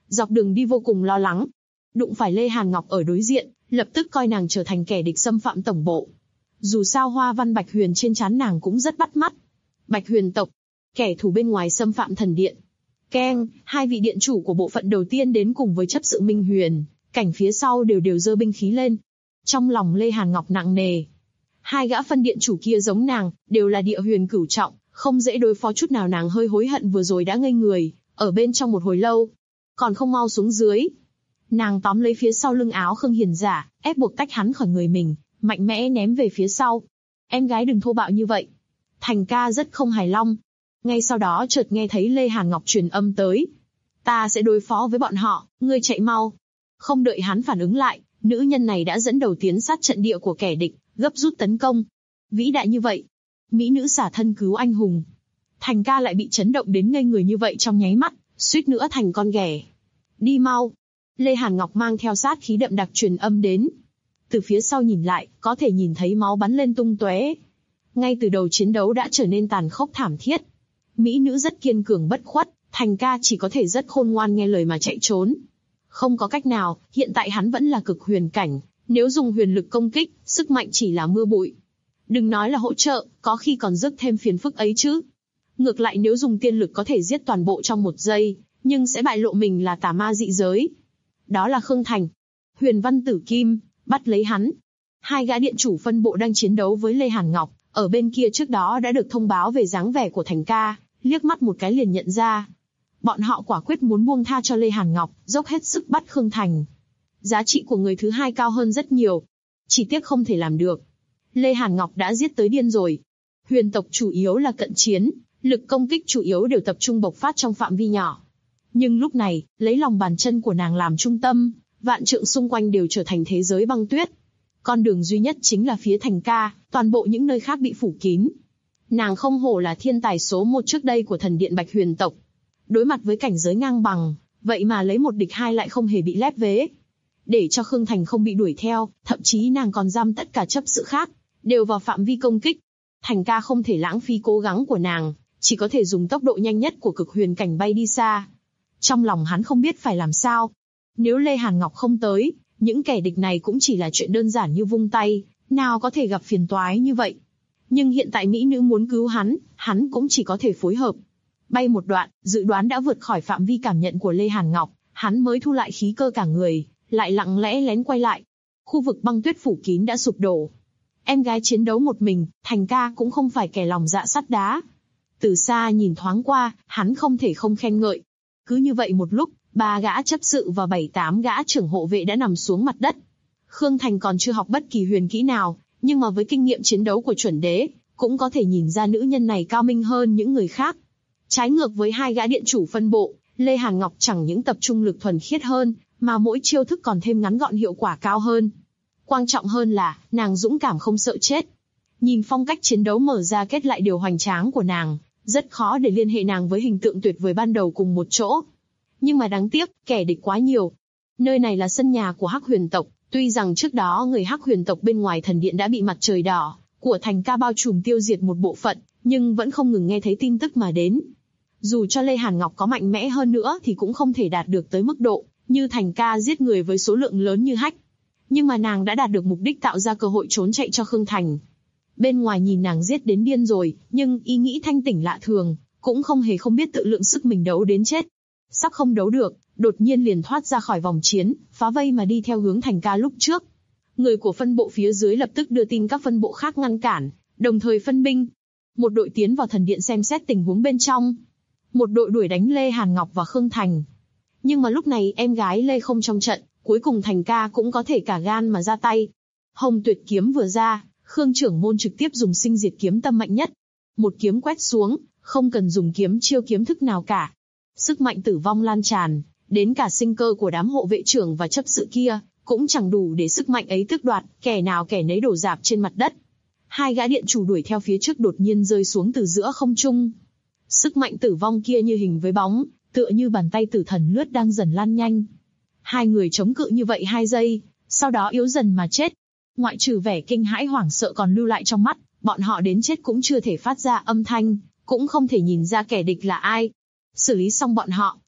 S2: dọc đường đi vô cùng lo lắng. Đụng phải Lê Hàn Ngọc ở đối diện, lập tức coi nàng trở thành kẻ địch xâm phạm tổng bộ. Dù sao hoa văn Bạch Huyền trên trán nàng cũng rất bắt mắt. Bạch Huyền tộc, kẻ thù bên ngoài xâm phạm thần điện. Keng, hai vị điện chủ của bộ phận đầu tiên đến cùng với chấp sự Minh Huyền, cảnh phía sau đều giơ binh khí lên. Trong lòng Lê Hàn Ngọc nặng nề. Hai gã phân điện chủ kia giống nàng, đều là địa huyền cửu trọng, không dễ đối phó chút nào. Nàng hơi hối hận vừa rồi đã ngây người, ở bên trong một hồi lâu, còn không mau xuống dưới. Nàng tóm lấy phía sau lưng áo Khương Hiền Giả, ép buộc tách hắn khỏi người mình, mạnh mẽ ném về phía sau. Em gái đừng thô bạo như vậy. Thành ca rất không hài lòng. Ngay sau đó chợt nghe thấy Lê Hàn Ngọc truyền âm tới. Ta sẽ đối phó với bọn họ, ngươi chạy mau. Không đợi hắn phản ứng lại, nữ nhân này đã dẫn đầu tiến sát trận địa của kẻ địch, gấp rút tấn công. Vĩ đại như vậy. Mỹ nữ xả thân cứu anh hùng. Thành ca lại bị chấn động đến ngây người như vậy trong nháy mắt, suýt nữa thành con ghẻ. Đi mau. Lê Hàn Ngọc mang theo sát khí đậm đặc truyền âm đến. Từ phía sau nhìn lại, có thể nhìn thấy máu bắn lên tung tóe. Ngay từ đầu chiến đấu đã trở nên tàn khốc thảm thiết. Mỹ nữ rất kiên cường bất khuất, Thành ca chỉ có thể rất khôn ngoan nghe lời mà chạy trốn. Không có cách nào, hiện tại hắn vẫn là cực huyền cảnh, nếu dùng huyền lực công kích, sức mạnh chỉ là mưa bụi. Đừng nói là hỗ trợ, có khi còn rước thêm phiền phức ấy chứ. Ngược lại nếu dùng tiên lực có thể giết toàn bộ trong một giây, nhưng sẽ bại lộ mình là tà ma dị giới. Đó là Khương Thành. Huyền Văn Tử Kim, bắt lấy hắn. Hai gã điện chủ phân bộ đang chiến đấu với Lê Hàn Ngọc, ở bên kia trước đó đã được thông báo về dáng vẻ của Thành ca, liếc mắt một cái liền nhận ra. Bọn họ quả quyết muốn buông tha cho Lê Hàn Ngọc, dốc hết sức bắt Khương Thành. Giá trị của người thứ hai cao hơn rất nhiều. Chỉ tiếc không thể làm được. Lê Hàn Ngọc đã giết tới điên rồi. Huyền tộc chủ yếu là cận chiến, lực công kích chủ yếu đều tập trung bộc phát trong phạm vi nhỏ. Nhưng lúc này, lấy lòng bàn chân của nàng làm trung tâm, vạn trượng xung quanh đều trở thành thế giới băng tuyết. Con đường duy nhất chính là phía Thành ca, toàn bộ những nơi khác bị phủ kín. Nàng không hổ là thiên tài số 1 trước đây của thần điện Bạch Huyền tộc. Đối mặt với cảnh giới ngang bằng, vậy mà lấy một địch hai lại không hề bị lép vế. Để cho Khương Thành không bị đuổi theo, thậm chí nàng còn giam tất cả chấp sự khác, đều vào phạm vi công kích. Thành ca không thể lãng phí cố gắng của nàng, chỉ có thể dùng tốc độ nhanh nhất của cực huyền cảnh bay đi xa. Trong lòng hắn không biết phải làm sao. Nếu Lê Hàn Ngọc không tới, những kẻ địch này cũng chỉ là chuyện đơn giản như vung tay, nào có thể gặp phiền toái như vậy. Nhưng hiện tại mỹ nữ muốn cứu hắn cũng chỉ có thể phối hợp. Bay một đoạn, dự đoán đã vượt khỏi phạm vi cảm nhận của Lê Hàn Ngọc, hắn mới thu lại khí cơ cả người, lại lặng lẽ lén quay lại. Khu vực băng tuyết phủ kín đã sụp đổ. Em gái chiến đấu một mình, Thành ca cũng không phải kẻ lòng dạ sắt đá. Từ xa nhìn thoáng qua, hắn không thể không khen ngợi. Cứ như vậy một lúc, 3 gã chấp sự và 7-8 gã trưởng hộ vệ đã nằm xuống mặt đất. Khương Thành còn chưa học bất kỳ huyền kỹ nào, nhưng mà với kinh nghiệm chiến đấu của chuẩn đế, cũng có thể nhìn ra nữ nhân này cao minh hơn những người khác. Trái ngược với hai gã điện chủ phân bộ, Lê Hàn Ngọc chẳng những tập trung lực thuần khiết hơn, mà mỗi chiêu thức còn thêm ngắn gọn hiệu quả cao hơn. Quan trọng hơn là, nàng dũng cảm không sợ chết. Nhìn phong cách chiến đấu mở ra kết lại điều hoành tráng của nàng, rất khó để liên hệ nàng với hình tượng tuyệt vời ban đầu cùng một chỗ. Nhưng mà đáng tiếc, kẻ địch quá nhiều. Nơi này là sân nhà của Hắc Huyền tộc, tuy rằng trước đó người Hắc Huyền tộc bên ngoài thần điện đã bị mặt trời đỏ của Thành ca bao trùm tiêu diệt một bộ phận, nhưng vẫn không ngừng nghe thấy tin tức mà đến. Dù cho Lê Hàn Ngọc có mạnh mẽ hơn nữa thì cũng không thể đạt được tới mức độ như Thành ca giết người với số lượng lớn như Hách. Nhưng mà nàng đã đạt được mục đích tạo ra cơ hội trốn chạy cho Khương Thành. Bên ngoài nhìn nàng giết đến điên rồi, nhưng ý nghĩ thanh tỉnh lạ thường, cũng không hề không biết tự lượng sức mình đấu đến chết. Sắp không đấu được, đột nhiên liền thoát ra khỏi vòng chiến, phá vây mà đi theo hướng Thành ca lúc trước. Người của phân bộ phía dưới lập tức đưa tin các phân bộ khác ngăn cản, đồng thời phân binh. Một đội tiến vào thần điện xem xét tình huống bên trong. Một đội đuổi đánh Lê Hàn Ngọc và Khương Thành. Nhưng mà lúc này em gái Lê không trong trận, cuối cùng Thành ca cũng có thể cả gan mà ra tay. Hồng Tuyệt kiếm vừa ra, Khương trưởng môn trực tiếp dùng sinh diệt kiếm tâm mạnh nhất. Một kiếm quét xuống, không cần dùng kiếm chiêu kiếm thức nào cả. Sức mạnh tử vong lan tràn, đến cả sinh cơ của đám hộ vệ trưởng và chấp sự kia, cũng chẳng đủ để sức mạnh ấy tước đoạt, kẻ nào kẻ nấy đổ rạp trên mặt đất. Hai gã điện chủ đuổi theo phía trước đột nhiên rơi xuống từ giữa không trung. Sức mạnh tử vong kia như hình với bóng, tựa như bàn tay tử thần lướt đang dần lan nhanh. Hai người chống cự như vậy 2 giây, sau đó yếu dần mà chết. Ngoại trừ vẻ kinh hãi hoảng sợ còn lưu lại trong mắt, bọn họ đến chết cũng chưa thể phát ra âm thanh, cũng không thể nhìn ra kẻ địch là ai. Xử lý xong bọn họ,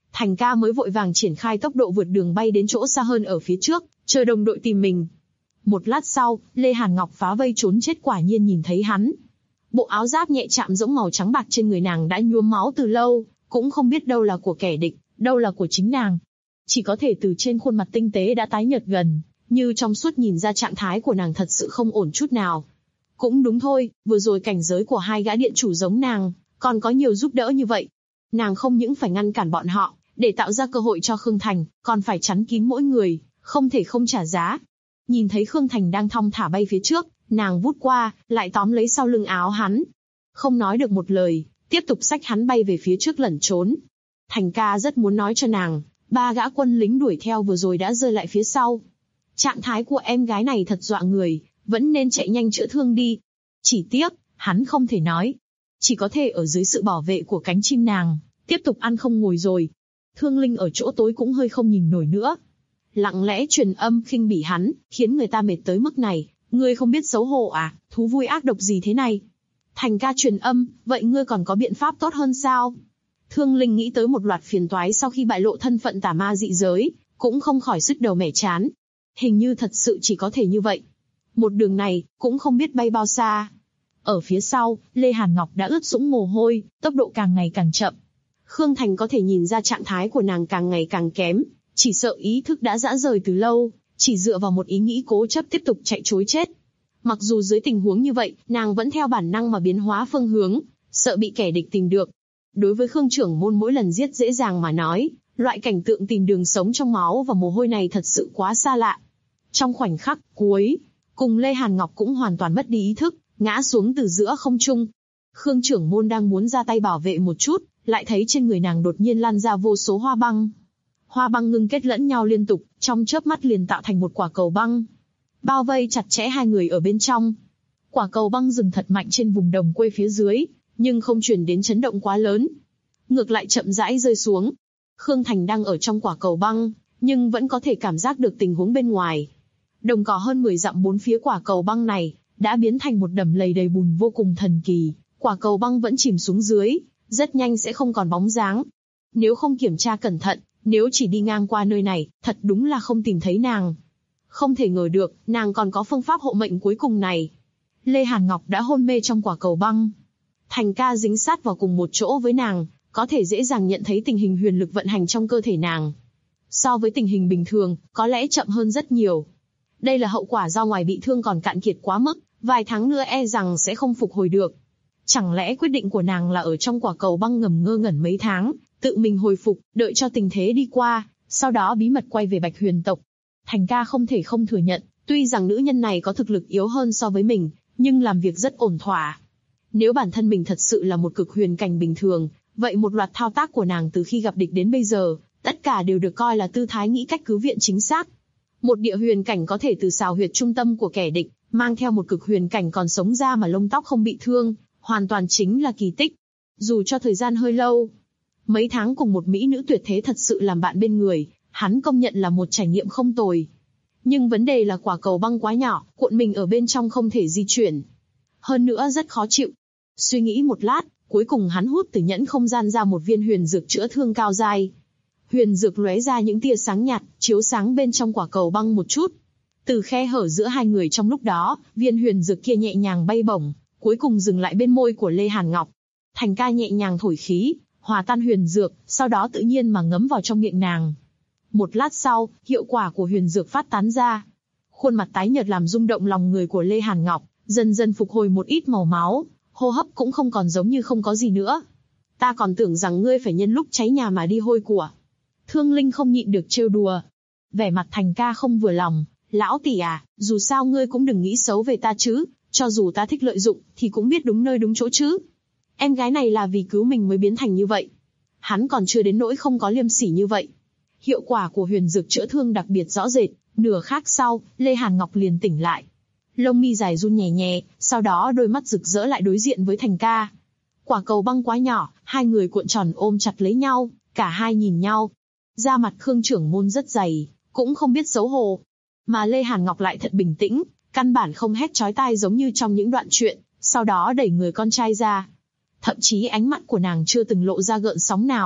S2: Thành ca mới vội vàng triển khai tốc độ vượt đường bay đến chỗ xa hơn ở phía trước, chờ đồng đội tìm mình. Một lát sau, Lê Hàn Ngọc phá vây trốn chết quả nhiên nhìn thấy hắn. Bộ áo giáp nhẹ chạm rỗng màu trắng bạc trên người nàng đã nhuốm máu từ lâu, cũng không biết đâu là của kẻ địch, đâu là của chính nàng. Chỉ có thể từ trên khuôn mặt tinh tế đã tái nhợt gần, như trong suốt nhìn ra trạng thái của nàng thật sự không ổn chút nào. Cũng đúng thôi, vừa rồi cảnh giới của hai gã điện chủ giống nàng, còn có nhiều giúp đỡ như vậy. Nàng không những phải ngăn cản bọn họ, để tạo ra cơ hội cho Khương Thành, còn phải chắn kín mỗi người, không thể không trả giá. Nhìn thấy Khương Thành đang thong thả bay phía trước, nàng vút qua, lại tóm lấy sau lưng áo hắn. Không nói được một lời, tiếp tục xách hắn bay về phía trước lẩn trốn. Thành ca rất muốn nói cho nàng, 3 gã quân lính đuổi theo vừa rồi đã rơi lại phía sau. Trạng thái của em gái này thật dọa người, vẫn nên chạy nhanh chữa thương đi. Chỉ tiếc, hắn không thể nói. Chỉ có thể ở dưới sự bảo vệ của cánh chim nàng, tiếp tục ăn không ngồi rồi. Thương Linh ở chỗ tối cũng hơi không nhìn nổi nữa. Lặng lẽ truyền âm khinh bỉ hắn, khiến người ta mệt tới mức này. Ngươi không biết xấu hổ à, thú vui ác độc gì thế này? Thành ca truyền âm, vậy ngươi còn có biện pháp tốt hơn sao? Thương Linh nghĩ tới một loạt phiền toái sau khi bại lộ thân phận tà ma dị giới, cũng không khỏi sứt đầu mẻ chán. Hình như thật sự chỉ có thể như vậy. Một đường này, cũng không biết bay bao xa. Ở phía sau, Lê Hàn Ngọc đã ướt sũng mồ hôi, tốc độ càng ngày càng chậm. Khương Thành có thể nhìn ra trạng thái của nàng càng ngày càng kém, chỉ sợ ý thức đã rã rời từ lâu, chỉ dựa vào một ý nghĩ cố chấp tiếp tục chạy trối chết. Mặc dù dưới tình huống như vậy, nàng vẫn theo bản năng mà biến hóa phương hướng, sợ bị kẻ địch tìm được. Đối với Khương trưởng môn mỗi lần giết dễ dàng mà nói, loại cảnh tượng tìm đường sống trong máu và mồ hôi này thật sự quá xa lạ. Trong khoảnh khắc cuối, cùng Lê Hàn Ngọc cũng hoàn toàn mất đi ý thức, ngã xuống từ giữa không trung. Khương trưởng môn đang muốn ra tay bảo vệ một chút, lại thấy trên người nàng đột nhiên lan ra vô số hoa băng. Hoa băng ngưng kết lẫn nhau liên tục, trong chớp mắt liền tạo thành một quả cầu băng, bao vây chặt chẽ hai người ở bên trong. Quả cầu băng dừng thật mạnh trên vùng đồng quê phía dưới, nhưng không truyền đến chấn động quá lớn, ngược lại chậm rãi rơi xuống. Khương Thành đang ở trong quả cầu băng, nhưng vẫn có thể cảm giác được tình huống bên ngoài. Đồng cỏ hơn 10 dặm bốn phía quả cầu băng này đã biến thành một đầm lầy đầy bùn vô cùng thần kỳ. Quả cầu băng vẫn chìm xuống dưới, rất nhanh sẽ không còn bóng dáng. Nếu không kiểm tra cẩn thận, nếu chỉ đi ngang qua nơi này, thật đúng là không tìm thấy nàng. Không thể ngờ được, nàng còn có phương pháp hộ mệnh cuối cùng này. Lê Hàn Ngọc đã hôn mê trong quả cầu băng. Thành ca dính sát vào cùng một chỗ với nàng, có thể dễ dàng nhận thấy tình hình huyền lực vận hành trong cơ thể nàng. So với tình hình bình thường, có lẽ chậm hơn rất nhiều. Đây là hậu quả do ngoài bị thương còn cạn kiệt quá mức, vài tháng nữa e rằng sẽ không phục hồi được. Chẳng lẽ quyết định của nàng là ở trong quả cầu băng ngầm ngơ ngẩn mấy tháng, tự mình hồi phục, đợi cho tình thế đi qua, sau đó bí mật quay về Bạch Huyền tộc. Thành ca không thể không thừa nhận, tuy rằng nữ nhân này có thực lực yếu hơn so với mình, nhưng làm việc rất ổn thỏa. Nếu bản thân mình thật sự là một cực huyền cảnh bình thường, vậy một loạt thao tác của nàng từ khi gặp địch đến bây giờ, tất cả đều được coi là tư thái nghĩ cách cứu viện chính xác. Một địa huyền cảnh có thể từ xào huyệt trung tâm của kẻ địch, mang theo một cực huyền cảnh còn sống ra mà lông tóc không bị thương, hoàn toàn chính là kỳ tích. Dù cho thời gian hơi lâu, mấy tháng cùng một mỹ nữ tuyệt thế thật sự làm bạn bên người, hắn công nhận là một trải nghiệm không tồi. Nhưng vấn đề là quả cầu băng quá nhỏ, cuộn mình ở bên trong không thể di chuyển. Hơn nữa rất khó chịu. Suy nghĩ một lát, cuối cùng hắn hút từ nhẫn không gian ra một viên huyền dược chữa thương cao dai. Huyền dược lóe ra những tia sáng nhạt, chiếu sáng bên trong quả cầu băng một chút. Từ khe hở giữa hai người trong lúc đó, viên huyền dược kia nhẹ nhàng bay bổng, cuối cùng dừng lại bên môi của Lê Hàn Ngọc. Thành ca nhẹ nhàng thổi khí, hòa tan huyền dược, sau đó tự nhiên mà ngấm vào trong miệng nàng. Một lát sau, hiệu quả của huyền dược phát tán ra. Khuôn mặt tái nhợt làm rung động lòng người của Lê Hàn Ngọc, dần dần phục hồi một ít màu máu, hô hấp cũng không còn giống như không có gì nữa. Ta còn tưởng rằng ngươi phải nhân lúc cháy nhà mà đi hôi của. Thương Linh không nhịn được trêu đùa. Vẻ mặt Thành ca không vừa lòng, lão tỷ à, dù sao ngươi cũng đừng nghĩ xấu về ta chứ, cho dù ta thích lợi dụng, thì cũng biết đúng nơi đúng chỗ chứ. Em gái này là vì cứu mình mới biến thành như vậy. Hắn còn chưa đến nỗi không có liêm sỉ như vậy. Hiệu quả của huyền dược chữa thương đặc biệt rõ rệt, nửa khắc sau, Lê Hàn Ngọc liền tỉnh lại. Lông mi dài run nhẹ nhẹ, sau đó đôi mắt rực rỡ lại đối diện với Thành ca. Quả cầu băng quá nhỏ, hai người cuộn tròn ôm chặt lấy nhau, cả hai nhìn nhau. Da mặt Khương trưởng môn rất dày, cũng không biết xấu hổ. Mà Lê Hàn Ngọc lại thật bình tĩnh, căn bản không hét chói tai giống như trong những đoạn truyện, sau đó đẩy người con trai ra. Thậm chí ánh mắt của nàng chưa từng lộ ra gợn sóng nào,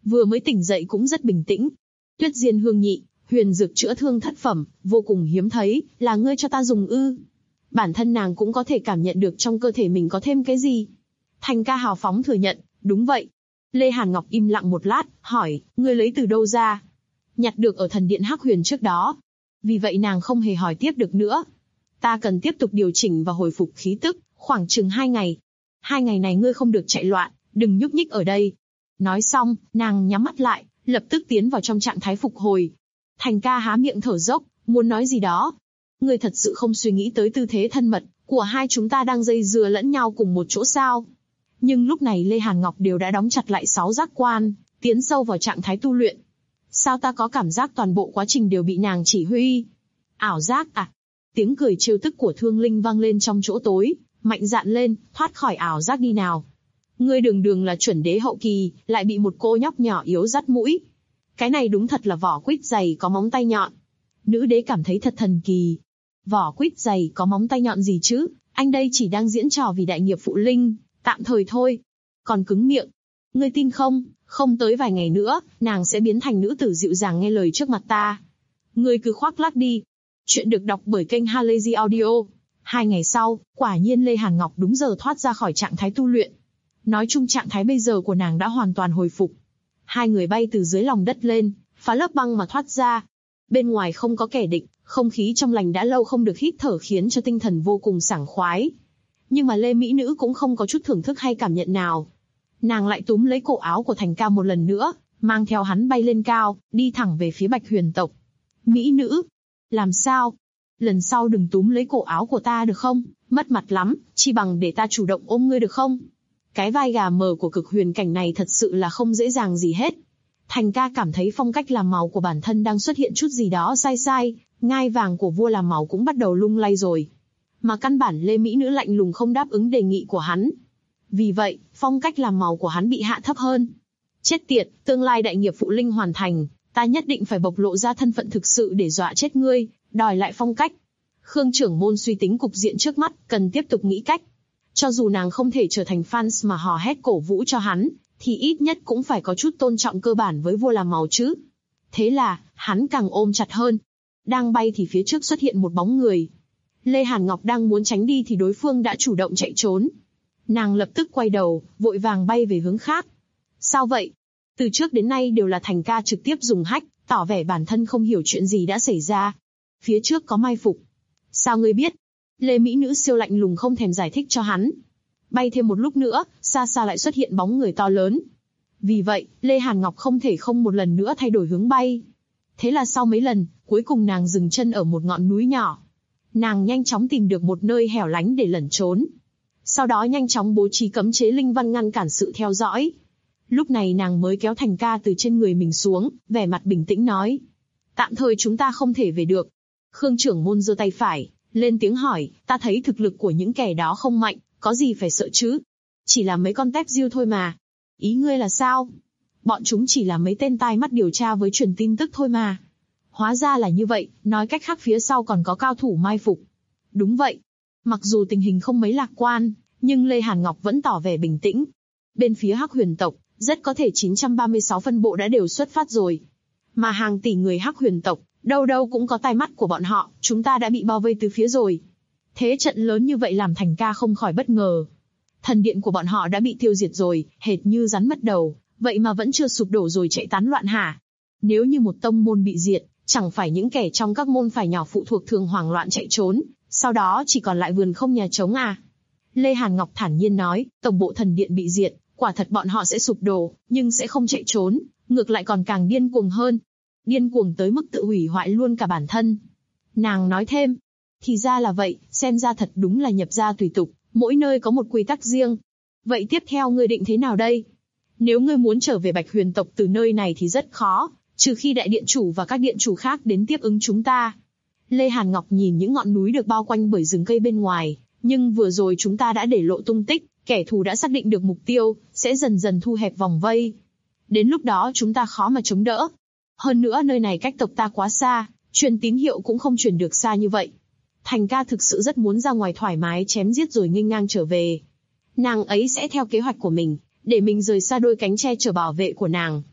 S2: vừa mới tỉnh dậy cũng rất bình tĩnh. Tuyết Diên Hương nhị, huyền dược chữa thương thất phẩm, vô cùng hiếm thấy, là ngươi cho ta dùng ư? Bản thân nàng cũng có thể cảm nhận được trong cơ thể mình có thêm cái gì. Thành ca hào phóng thừa nhận, đúng vậy. Lê Hàn Ngọc im lặng một lát, hỏi, ngươi lấy từ đâu ra? Nhặt được ở thần điện Hắc Huyền trước đó. Vì vậy nàng không hề hỏi tiếp được nữa. Ta cần tiếp tục điều chỉnh và hồi phục khí tức, khoảng chừng 2 ngày. 2 ngày này ngươi không được chạy loạn, đừng nhúc nhích ở đây. Nói xong, nàng nhắm mắt lại, lập tức tiến vào trong trạng thái phục hồi. Thành ca há miệng thở dốc, muốn nói gì đó. Ngươi thật sự không suy nghĩ tới tư thế thân mật của hai chúng ta đang dây dưa lẫn nhau cùng một chỗ sao? Nhưng lúc này Lê Hàn Ngọc đều đã đóng chặt lại 6 giác quan, tiến sâu vào trạng thái tu luyện. Sao ta có cảm giác toàn bộ quá trình đều bị nàng chỉ huy? Ảo giác à? Tiếng cười trêu tức của Thương Linh vang lên trong chỗ tối, mạnh dạn lên, thoát khỏi ảo giác đi nào. Ngươi đường đường là chuẩn đế hậu kỳ, lại bị một cô nhóc nhỏ yếu dắt mũi. Cái này đúng thật là vỏ quýt dày có móng tay nhọn. Nữ đế cảm thấy thật thần kỳ. Vỏ quýt dày có móng tay nhọn gì chứ, anh đây chỉ đang diễn trò vì đại nghiệp phụ linh, tạm thời thôi. Còn cứng miệng. Ngươi tin không, không tới vài ngày nữa, nàng sẽ biến thành nữ tử dịu dàng nghe lời trước mặt ta. Ngươi cứ khoác lác đi. Chuyện được đọc bởi kênh Halazy Audio. 2 ngày sau, quả nhiên Lê Hàn Ngọc đúng giờ thoát ra khỏi trạng thái tu luyện. Nói chung trạng thái bây giờ của nàng đã hoàn toàn hồi phục. Hai người bay từ dưới lòng đất lên, phá lớp băng mà thoát ra. Bên ngoài không có kẻ địch, không khí trong lành đã lâu không được hít thở khiến cho tinh thần vô cùng sảng khoái. Nhưng mà Lê Mỹ Nữ cũng không có chút thưởng thức hay cảm nhận nào. Nàng lại túm lấy cổ áo của Thành Ca một lần nữa, mang theo hắn bay lên cao, đi thẳng về phía Bạch Huyền tộc. Mỹ Nữ, làm sao? Lần sau đừng túm lấy cổ áo của ta được không? Mất mặt lắm, chi bằng để ta chủ động ôm ngươi được không? Cái vai gà mờ của cực huyền cảnh này thật sự là không dễ dàng gì hết. Thành Ca cảm thấy phong cách làm màu của bản thân đang xuất hiện chút gì đó sai sai, ngai vàng của vua làm màu cũng bắt đầu lung lay rồi. Mà căn bản Lê Mỹ Nữ lạnh lùng không đáp ứng đề nghị của hắn. Vì vậy, phong cách làm màu của hắn bị hạ thấp hơn. Chết tiệt, tương lai đại nghiệp phụ linh hoàn thành, ta nhất định phải bộc lộ ra thân phận thực sự để dọa chết ngươi, đòi lại phong cách. Khương trưởng môn suy tính cục diện trước mắt, cần tiếp tục nghĩ cách. Cho dù nàng không thể trở thành fans mà hò hét cổ vũ cho hắn, thì ít nhất cũng phải có chút tôn trọng cơ bản với vua làm màu chứ. Thế là, hắn càng ôm chặt hơn. Đang bay thì phía trước xuất hiện một bóng người. Lê Hàn Ngọc đang muốn tránh đi thì đối phương đã chủ động chạy trốn. Nàng lập tức quay đầu, vội vàng bay về hướng khác. Sao vậy? Từ trước đến nay đều là Thành Ca trực tiếp dùng hách, tỏ vẻ bản thân không hiểu chuyện gì đã xảy ra. Phía trước có mai phục. Sao ngươi biết? Lê Mỹ Nữ siêu lạnh lùng không thèm giải thích cho hắn. Bay thêm một lúc nữa, xa xa lại xuất hiện bóng người to lớn. Vì vậy, Lê Hàn Ngọc không thể không một lần nữa thay đổi hướng bay. Thế là sau mấy lần, cuối cùng nàng dừng chân ở một ngọn núi nhỏ. Nàng nhanh chóng tìm được một nơi hẻo lánh để lẩn trốn. Sau đó nhanh chóng bố trí cấm chế linh văn ngăn cản sự theo dõi. Lúc này nàng mới kéo Thành Ca từ trên người mình xuống, vẻ mặt bình tĩnh nói. Tạm thời chúng ta không thể về được. Khương trưởng môn giơ tay phải, lên tiếng hỏi, ta thấy thực lực của những kẻ đó không mạnh, có gì phải sợ chứ? Chỉ là mấy con tép diêu thôi mà. Ý ngươi là sao? Bọn chúng chỉ là mấy tên tai mắt điều tra với truyền tin tức thôi mà. Hóa ra là như vậy, nói cách khác phía sau còn có cao thủ mai phục. Đúng vậy. Mặc dù tình hình không mấy lạc quan, nhưng Lê Hàn Ngọc vẫn tỏ vẻ bình tĩnh. Bên phía Hắc Huyền tộc, rất có thể 936 phân bộ đã đều xuất phát rồi. Mà hàng tỷ người Hắc Huyền tộc, đâu đâu cũng có tai mắt của bọn họ, chúng ta đã bị bao vây từ phía rồi. Thế trận lớn như vậy làm Thành Ca không khỏi bất ngờ. Thần điện của bọn họ đã bị tiêu diệt rồi, hệt như rắn mất đầu, vậy mà vẫn chưa sụp đổ rồi chạy tán loạn hả? Nếu như một tông môn bị diệt, chẳng phải những kẻ trong các môn phái nhỏ phụ thuộc thường hoảng loạn chạy trốn, sau đó chỉ còn lại vườn không nhà trống à? Lê Hàn Ngọc thản nhiên nói, tổng bộ thần điện bị diệt, quả thật bọn họ sẽ sụp đổ, nhưng sẽ không chạy trốn, ngược lại còn càng điên cuồng hơn. Điên cuồng tới mức tự hủy hoại luôn cả bản thân. Nàng nói thêm, thì ra là vậy, xem ra thật đúng là nhập gia tùy tục, mỗi nơi có một quy tắc riêng. Vậy tiếp theo ngươi định thế nào đây? Nếu ngươi muốn trở về Bạch Huyền tộc từ nơi này thì rất khó, trừ khi đại điện chủ và các điện chủ khác đến tiếp ứng chúng ta. Lê Hàn Ngọc nhìn những ngọn núi được bao quanh bởi rừng cây bên ngoài, nhưng vừa rồi chúng ta đã để lộ tung tích, kẻ thù đã xác định được mục tiêu, sẽ dần dần thu hẹp vòng vây. Đến lúc đó chúng ta khó mà chống đỡ. Hơn nữa nơi này cách tộc ta quá xa, truyền tín hiệu cũng không truyền được xa như vậy. Thành Ca thực sự rất muốn ra ngoài thoải mái chém giết rồi nghênh ngang trở về. Nàng ấy sẽ theo kế hoạch của mình, để mình rời xa đôi cánh che chở bảo vệ của nàng.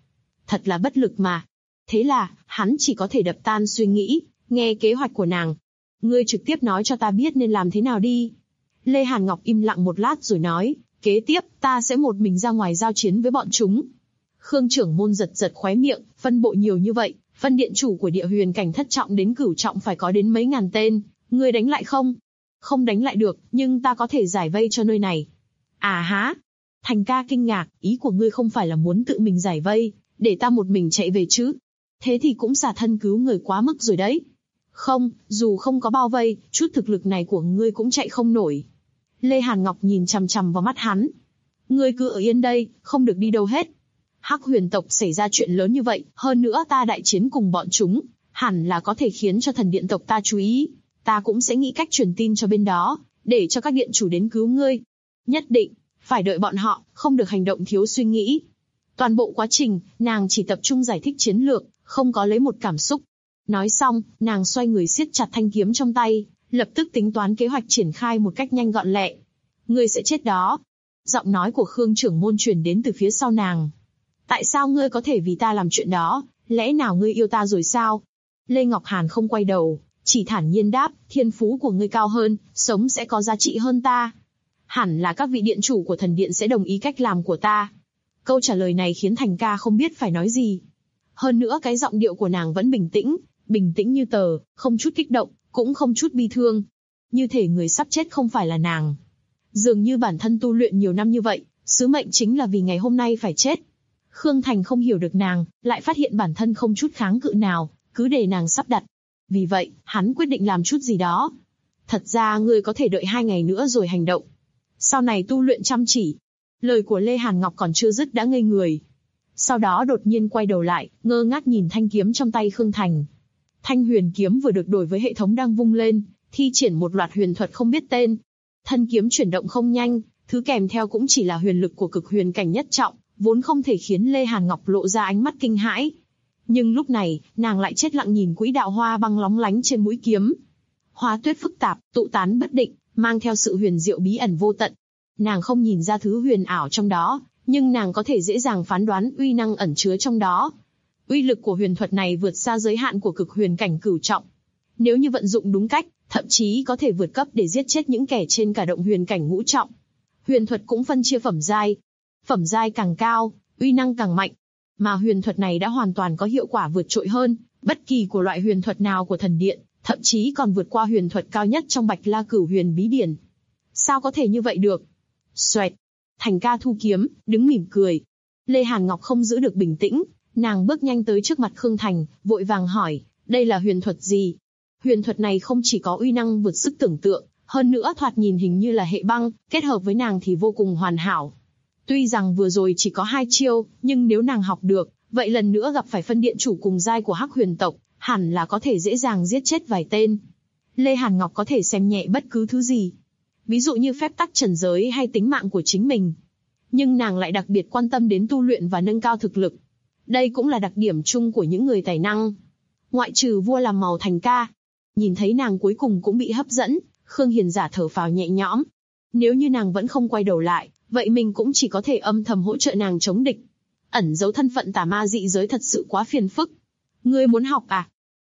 S2: thật là bất lực mà. Thế là, hắn chỉ có thể đập tan suy nghĩ, nghe kế hoạch của nàng. Ngươi trực tiếp nói cho ta biết nên làm thế nào đi. Lê Hàn Ngọc im lặng một lát rồi nói, kế tiếp, ta sẽ một mình ra ngoài giao chiến với bọn chúng. Khương trưởng môn giật giật khóe miệng, phân bộ nhiều như vậy, phân điện chủ của địa huyền cảnh thất trọng đến cửu trọng phải có đến mấy ngàn tên, ngươi đánh lại không? Không đánh lại được, nhưng ta có thể giải vây cho nơi này. À há! Thành ca kinh ngạc, ý của ngươi không phải là muốn tự mình giải vây, để ta một mình chạy về chứ? Thế thì cũng xả thân cứu người quá mức rồi đấy. Không, dù không có bao vây, chút thực lực này của ngươi cũng chạy không nổi. Lê Hàn Ngọc nhìn chằm chằm vào mắt hắn. Ngươi cứ ở yên đây, không được đi đâu hết. Hắc Huyền tộc xảy ra chuyện lớn như vậy, hơn nữa ta đại chiến cùng bọn chúng, hẳn là có thể khiến cho thần điện tộc ta chú ý. Ta cũng sẽ nghĩ cách truyền tin cho bên đó, để cho các điện chủ đến cứu ngươi. Nhất định, phải đợi bọn họ, không được hành động thiếu suy nghĩ. Toàn bộ quá trình, nàng chỉ tập trung giải thích chiến lược, không có lấy một cảm xúc. Nói xong, nàng xoay người siết chặt thanh kiếm trong tay, lập tức tính toán kế hoạch triển khai một cách nhanh gọn lẹ. Ngươi sẽ chết đó. Giọng nói của Khương trưởng môn truyền đến từ phía sau nàng. Tại sao ngươi có thể vì ta làm chuyện đó, lẽ nào ngươi yêu ta rồi sao? Lê Ngọc Hàn không quay đầu, chỉ thản nhiên đáp, thiên phú của ngươi cao hơn, sống sẽ có giá trị hơn ta. Hẳn là các vị điện chủ của thần điện sẽ đồng ý cách làm của ta. Câu trả lời này khiến Thành ca không biết phải nói gì. Hơn nữa cái giọng điệu của nàng vẫn bình tĩnh như tờ, không chút kích động, cũng không chút bi thương. Như thể người sắp chết không phải là nàng. Dường như bản thân tu luyện nhiều năm như vậy, sứ mệnh chính là vì ngày hôm nay phải chết. Khương Thành không hiểu được nàng, lại phát hiện bản thân không chút kháng cự nào, cứ để nàng sắp đặt. Vì vậy, hắn quyết định làm chút gì đó. Thật ra ngươi có thể đợi 2 ngày nữa rồi hành động. Sau này tu luyện chăm chỉ. Lời của Lê Hàn Ngọc còn chưa dứt đã ngây người. Sau đó đột nhiên quay đầu lại, ngơ ngác nhìn thanh kiếm trong tay Khương Thành. Thanh huyền kiếm vừa được đổi với hệ thống đang vung lên, thi triển một loạt huyền thuật không biết tên. Thân kiếm chuyển động không nhanh, thứ kèm theo cũng chỉ là huyền lực của cực huyền cảnh nhất trọng, vốn không thể khiến Lê Hàn Ngọc lộ ra ánh mắt kinh hãi. Nhưng lúc này, nàng lại chết lặng nhìn quỹ đạo hoa băng lóng lánh trên mũi kiếm. Hoa tuyết phức tạp, tụ tán bất định, mang theo sự huyền diệu bí ẩn vô tận. Nàng không nhìn ra thứ huyền ảo trong đó, nhưng nàng có thể dễ dàng phán đoán uy năng ẩn chứa trong đó. Uy lực của huyền thuật này vượt xa giới hạn của cực huyền cảnh cửu trọng. Nếu như vận dụng đúng cách, thậm chí có thể vượt cấp để giết chết những kẻ trên cả động huyền cảnh ngũ trọng. Huyền thuật cũng phân chia phẩm giai. Phẩm giai càng cao, uy năng càng mạnh. Mà huyền thuật này đã hoàn toàn có hiệu quả vượt trội hơn bất kỳ của loại huyền thuật nào của thần điện, thậm chí còn vượt qua huyền thuật cao nhất trong Bạch La Cửu Huyền bí điển. Sao có thể như vậy được? Xoẹt. Thành ca thu kiếm, đứng mỉm cười. Lê Hàn Ngọc không giữ được bình tĩnh, nàng bước nhanh tới trước mặt Khương Thành, vội vàng hỏi, đây là huyền thuật gì? Huyền thuật này không chỉ có uy năng vượt sức tưởng tượng, hơn nữa thoạt nhìn hình như là hệ băng, kết hợp với nàng thì vô cùng hoàn hảo. Tuy rằng vừa rồi chỉ có 2 chiêu, nhưng nếu nàng học được, vậy lần nữa gặp phải phân điện chủ cùng giai của Hắc Huyền tộc, hẳn là có thể dễ dàng giết chết vài tên. Lê Hàn Ngọc có thể xem nhẹ bất cứ thứ gì, ví dụ như phép tắc trần giới hay tính mạng của chính mình. Nhưng nàng lại đặc biệt quan tâm đến tu luyện và nâng cao thực lực. Đây cũng là đặc điểm chung của những người tài năng. Ngoại trừ vua làm màu Thành ca. Nhìn thấy nàng cuối cùng cũng bị hấp dẫn, Khương Hiền giả thở phào nhẹ nhõm. Nếu như nàng vẫn không quay đầu lại, vậy mình cũng chỉ có thể âm thầm hỗ trợ nàng chống địch. Ẩn giấu thân phận tà ma dị giới thật sự quá phiền phức. Ngươi muốn học à?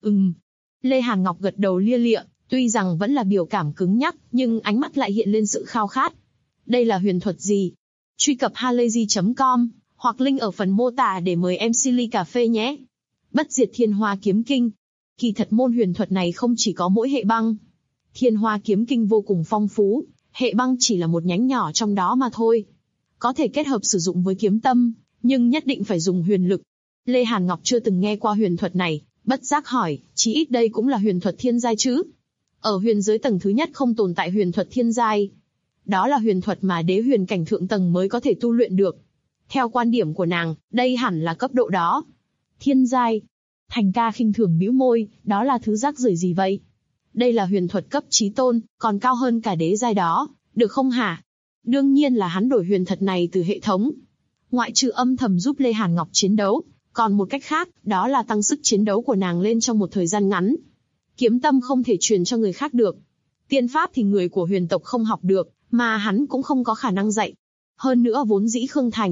S2: Lê Hàn Ngọc gật đầu lia lịa, tuy rằng vẫn là biểu cảm cứng nhắc, nhưng ánh mắt lại hiện lên sự khao khát. Đây là huyền thuật gì? Truy cập halayzi.com, hoặc link ở phần mô tả để mời MC ly cà phê nhé. Bất diệt Thiên Hoa Kiếm Kinh. Kỳ thật môn huyền thuật này không chỉ có mỗi hệ băng. Thiên Hoa Kiếm Kinh vô cùng phong phú, hệ băng chỉ là một nhánh nhỏ trong đó mà thôi. Có thể kết hợp sử dụng với kiếm tâm, nhưng nhất định phải dùng huyền lực. Lê Hàn Ngọc chưa từng nghe qua huyền thuật này, bất giác hỏi, chí ít đây cũng là huyền thuật thiên giai chứ? Ở huyền giới tầng thứ nhất không tồn tại huyền thuật thiên giai. Đó là huyền thuật mà đế huyền cảnh thượng tầng mới có thể tu luyện được. Theo quan điểm của nàng, đây hẳn là cấp độ đó. Thiên giai. Thành ca khinh thường bĩu môi, đó là thứ rác rưởi gì vậy? Đây là huyền thuật cấp chí tôn, còn cao hơn cả đế giai đó, được không hả? Đương nhiên là hắn đổi huyền thuật này từ hệ thống. Ngoại trừ âm thầm giúp Lê Hàn Ngọc chiến đấu, còn một cách khác, đó là tăng sức chiến đấu của nàng lên trong một thời gian ngắn. Kiếm tâm không thể truyền cho người khác được. Tiên pháp thì người của huyền tộc không học được, mà hắn cũng không có khả năng dạy. Hơn nữa vốn dĩ Khương Thành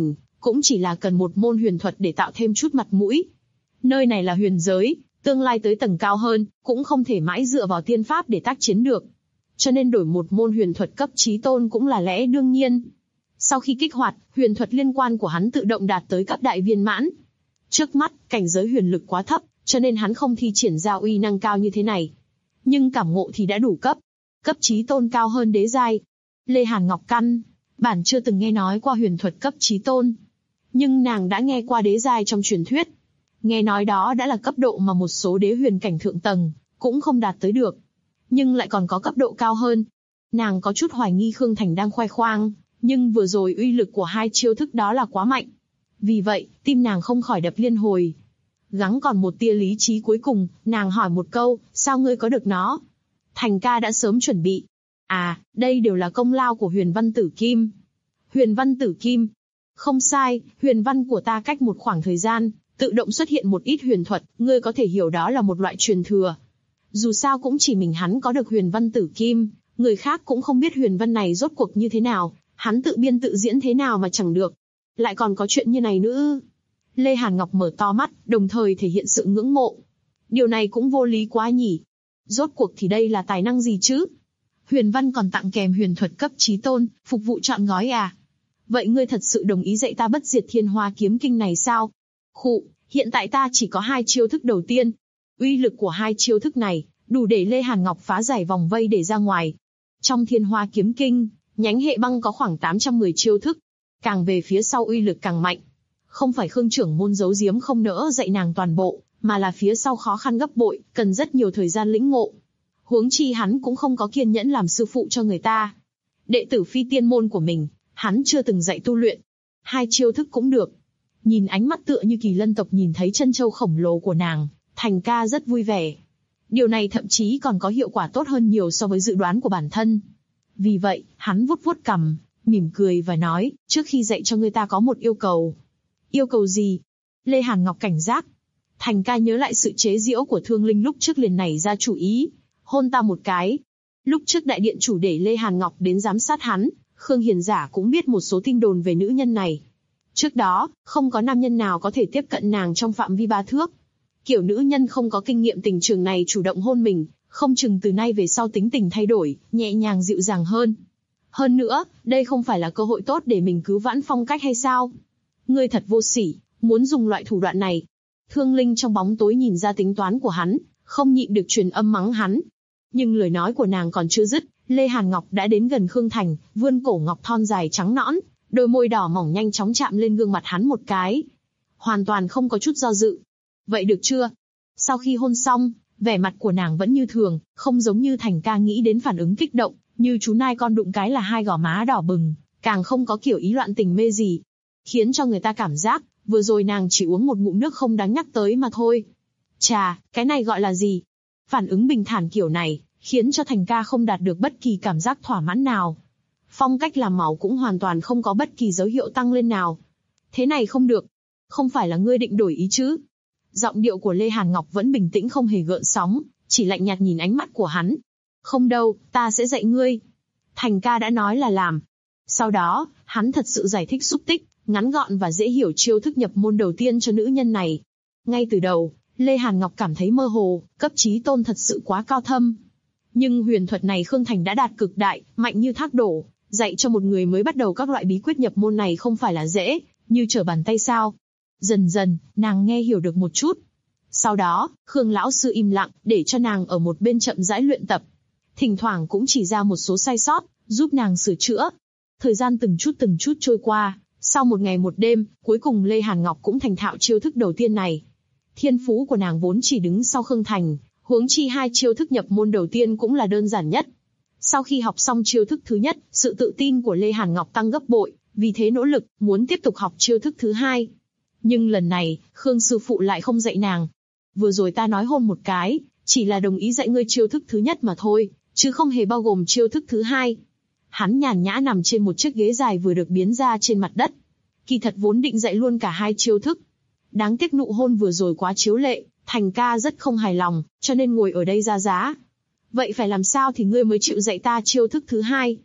S2: cũng chỉ là cần một môn huyền thuật để tạo thêm chút mặt mũi. Nơi này là huyền giới, tương lai tới tầng cao hơn, cũng không thể mãi dựa vào tiên pháp để tác chiến được. Cho nên đổi một môn huyền thuật cấp chí tôn cũng là lẽ đương nhiên. Sau khi kích hoạt, huyền thuật liên quan của hắn tự động đạt tới cấp đại viên mãn. Trước mắt, cảnh giới huyền lực quá thấp, cho nên hắn không thi triển ra uy năng cao như thế này. Nhưng cảm ngộ thì đã đủ cấp chí tôn cao hơn đế giai. Lê Hàn Ngọc căn bản chưa từng nghe nói qua huyền thuật cấp chí tôn, nhưng nàng đã nghe qua đế giai trong truyền thuyết. Nghe nói đó đã là cấp độ mà một số đế huyền cảnh thượng tầng cũng không đạt tới được, nhưng lại còn có cấp độ cao hơn. Nàng có chút hoài nghi Khương Thành đang khoe khoang, nhưng vừa rồi uy lực của hai chiêu thức đó là quá mạnh. Vì vậy, tim nàng không khỏi đập liên hồi. Gắng còn một tia lý trí cuối cùng, nàng hỏi một câu, sao ngươi có được nó? Thành ca đã sớm chuẩn bị. À, đây đều là công lao của Huyền Văn Tử Kim. Huyền Văn Tử Kim. Không sai, huyền văn của ta cách một khoảng thời gian, tự động xuất hiện một ít huyền thuật, ngươi có thể hiểu đó là một loại truyền thừa. Dù sao cũng chỉ mình hắn có được Huyền Văn Tử Kim, người khác cũng không biết huyền văn này rốt cuộc như thế nào, hắn tự biên tự diễn thế nào mà chẳng được. Lại còn có chuyện như này nữa. Lê Hàn Ngọc mở to mắt, đồng thời thể hiện sự ngưỡng mộ. Điều này cũng vô lý quá nhỉ. Rốt cuộc thì đây là tài năng gì chứ? Huyền văn còn tặng kèm huyền thuật cấp chí tôn, phục vụ trọn gói à? Vậy ngươi thật sự đồng ý dạy ta bất diệt thiên hoa kiếm kinh này sao? Khụ, hiện tại ta chỉ có 2 chiêu thức đầu tiên. Uy lực của 2 chiêu thức này, đủ để Lê Hàn Ngọc phá giải vòng vây để ra ngoài. Trong thiên hoa kiếm kinh, nhánh hệ băng có khoảng 810 chiêu thức. Càng về phía sau uy lực càng mạnh. Không phải Khương trưởng môn giấu giếm không nỡ dạy nàng toàn bộ, mà là phía sau khó khăn gấp bội, cần rất nhiều thời gian lĩnh ngộ. Huống chi hắn cũng không có kiên nhẫn làm sư phụ cho người ta. Đệ tử phi tiên môn của mình, hắn chưa từng dạy tu luyện. 2 chiêu thức cũng được. Nhìn ánh mắt tựa như kỳ lân tộc nhìn thấy chân châu khổng lồ của nàng, Thành ca rất vui vẻ. Điều này thậm chí còn có hiệu quả tốt hơn nhiều so với dự đoán của bản thân. Vì vậy, hắn vuốt vuốt cằm, mỉm cười và nói, trước khi dạy cho người ta có một yêu cầu. Yêu cầu gì? Lê Hàn Ngọc cảnh giác. Thành ca nhớ lại sự chế giễu của Thương Linh lúc trước liền nảy ra chủ ý. Hôn ta một cái. Lúc trước đại điện chủ để Lê Hàn Ngọc đến giám sát hắn, Khương Hiền Giả cũng biết một số tin đồn về nữ nhân này. Trước đó, không có nam nhân nào có thể tiếp cận nàng trong phạm vi 3 thước. Kiểu nữ nhân không có kinh nghiệm tình trường này chủ động hôn mình, không chừng từ nay về sau tính tình thay đổi, nhẹ nhàng dịu dàng hơn. Hơn nữa, đây không phải là cơ hội tốt để mình cứu vãn Phong Cách hay sao? Ngươi thật vô sỉ, muốn dùng loại thủ đoạn này. Thương Linh trong bóng tối nhìn ra tính toán của hắn, không nhịn được truyền âm mắng hắn. Nhưng lời nói của nàng còn chưa dứt, Lê Hàn Ngọc đã đến gần Khương Thành, vươn cổ ngọc thon dài trắng nõn, đôi môi đỏ mỏng nhanh chóng chạm lên gương mặt hắn một cái. Hoàn toàn không có chút do dự. Vậy được chưa? Sau khi hôn xong, vẻ mặt của nàng vẫn như thường, không giống như Thành ca nghĩ đến phản ứng kích động, như chú nai con đụng cái là 2 gò má đỏ bừng, càng không có kiểu ý loạn tình mê gì. Khiến cho người ta cảm giác, vừa rồi nàng chỉ uống một ngụm nước không đáng nhắc tới mà thôi. Chà, cái này gọi là gì? Phản ứng bình thản kiểu này, khiến cho Thành ca không đạt được bất kỳ cảm giác thỏa mãn nào. Phong Cách làm màu cũng hoàn toàn không có bất kỳ dấu hiệu tăng lên nào. Thế này không được. Không phải là ngươi định đổi ý chứ? Giọng điệu của Lê Hàn Ngọc vẫn bình tĩnh không hề gợn sóng, chỉ lạnh nhạt nhìn ánh mắt của hắn. Không đâu, ta sẽ dạy ngươi. Thành ca đã nói là làm. Sau đó, hắn thật sự giải thích xúc tích, ngắn gọn và dễ hiểu chiêu thức nhập môn đầu tiên cho nữ nhân này. Ngay từ đầu, Lê Hàn Ngọc cảm thấy mơ hồ, cấp chí tôn thật sự quá cao thâm. Nhưng huyền thuật này Khương Thành đã đạt cực đại, mạnh như thác đổ, dạy cho một người mới bắt đầu các loại bí quyết nhập môn này không phải là dễ, như trở bàn tay sao. Dần dần, nàng nghe hiểu được một chút. Sau đó, Khương lão sư im lặng, để cho nàng ở một bên chậm rãi luyện tập. Thỉnh thoảng cũng chỉ ra một số sai sót, giúp nàng sửa chữa. Thời gian từng chút trôi qua, sau một ngày một đêm, cuối cùng Lê Hàn Ngọc cũng thành thạo chiêu thức đầu tiên này. Thiên phú của nàng vốn chỉ đứng sau Khương Thành, huống chi 2 chiêu thức nhập môn đầu tiên cũng là đơn giản nhất. Sau khi học xong chiêu thức thứ nhất, sự tự tin của Lê Hàn Ngọc tăng gấp bội, vì thế nỗ lực, muốn tiếp tục học chiêu thức thứ 2. Nhưng lần này, Khương sư phụ lại không dạy nàng. Vừa rồi ta nói hôn một cái, chỉ là đồng ý dạy ngươi chiêu thức thứ nhất mà thôi, chứ không hề bao gồm chiêu thức thứ 2. Hắn nhàn nhã nằm trên một chiếc ghế dài vừa được biến ra trên mặt đất. Kỳ thật vốn định dạy luôn cả 2 chiêu thức. Đáng tiếc nụ hôn vừa rồi quá chiếu lệ, Thành ca rất không hài lòng, cho nên ngồi ở đây ra giá. Vậy phải làm sao thì ngươi mới chịu dạy ta chiêu thức thứ 2?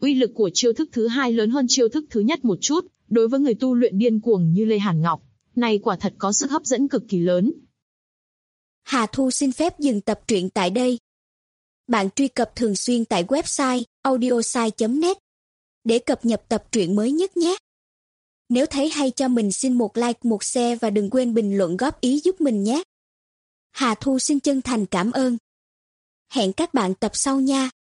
S2: Uy lực của chiêu thức thứ hai lớn hơn chiêu thức thứ nhất một chút, đối với người tu luyện điên cuồng như Lê Hàn Ngọc, này quả thật có sức hấp dẫn cực kỳ lớn.
S3: Hà Thu xin phép dừng tập truyện tại đây. Bạn truy cập thường xuyên tại website audiosai.net để cập nhật tập truyện mới nhất nhé. Nếu thấy hay cho mình xin một like, một share và đừng quên bình luận góp ý giúp mình nhé. Hà Thu xin chân thành cảm ơn. Hẹn các bạn tập sau nha.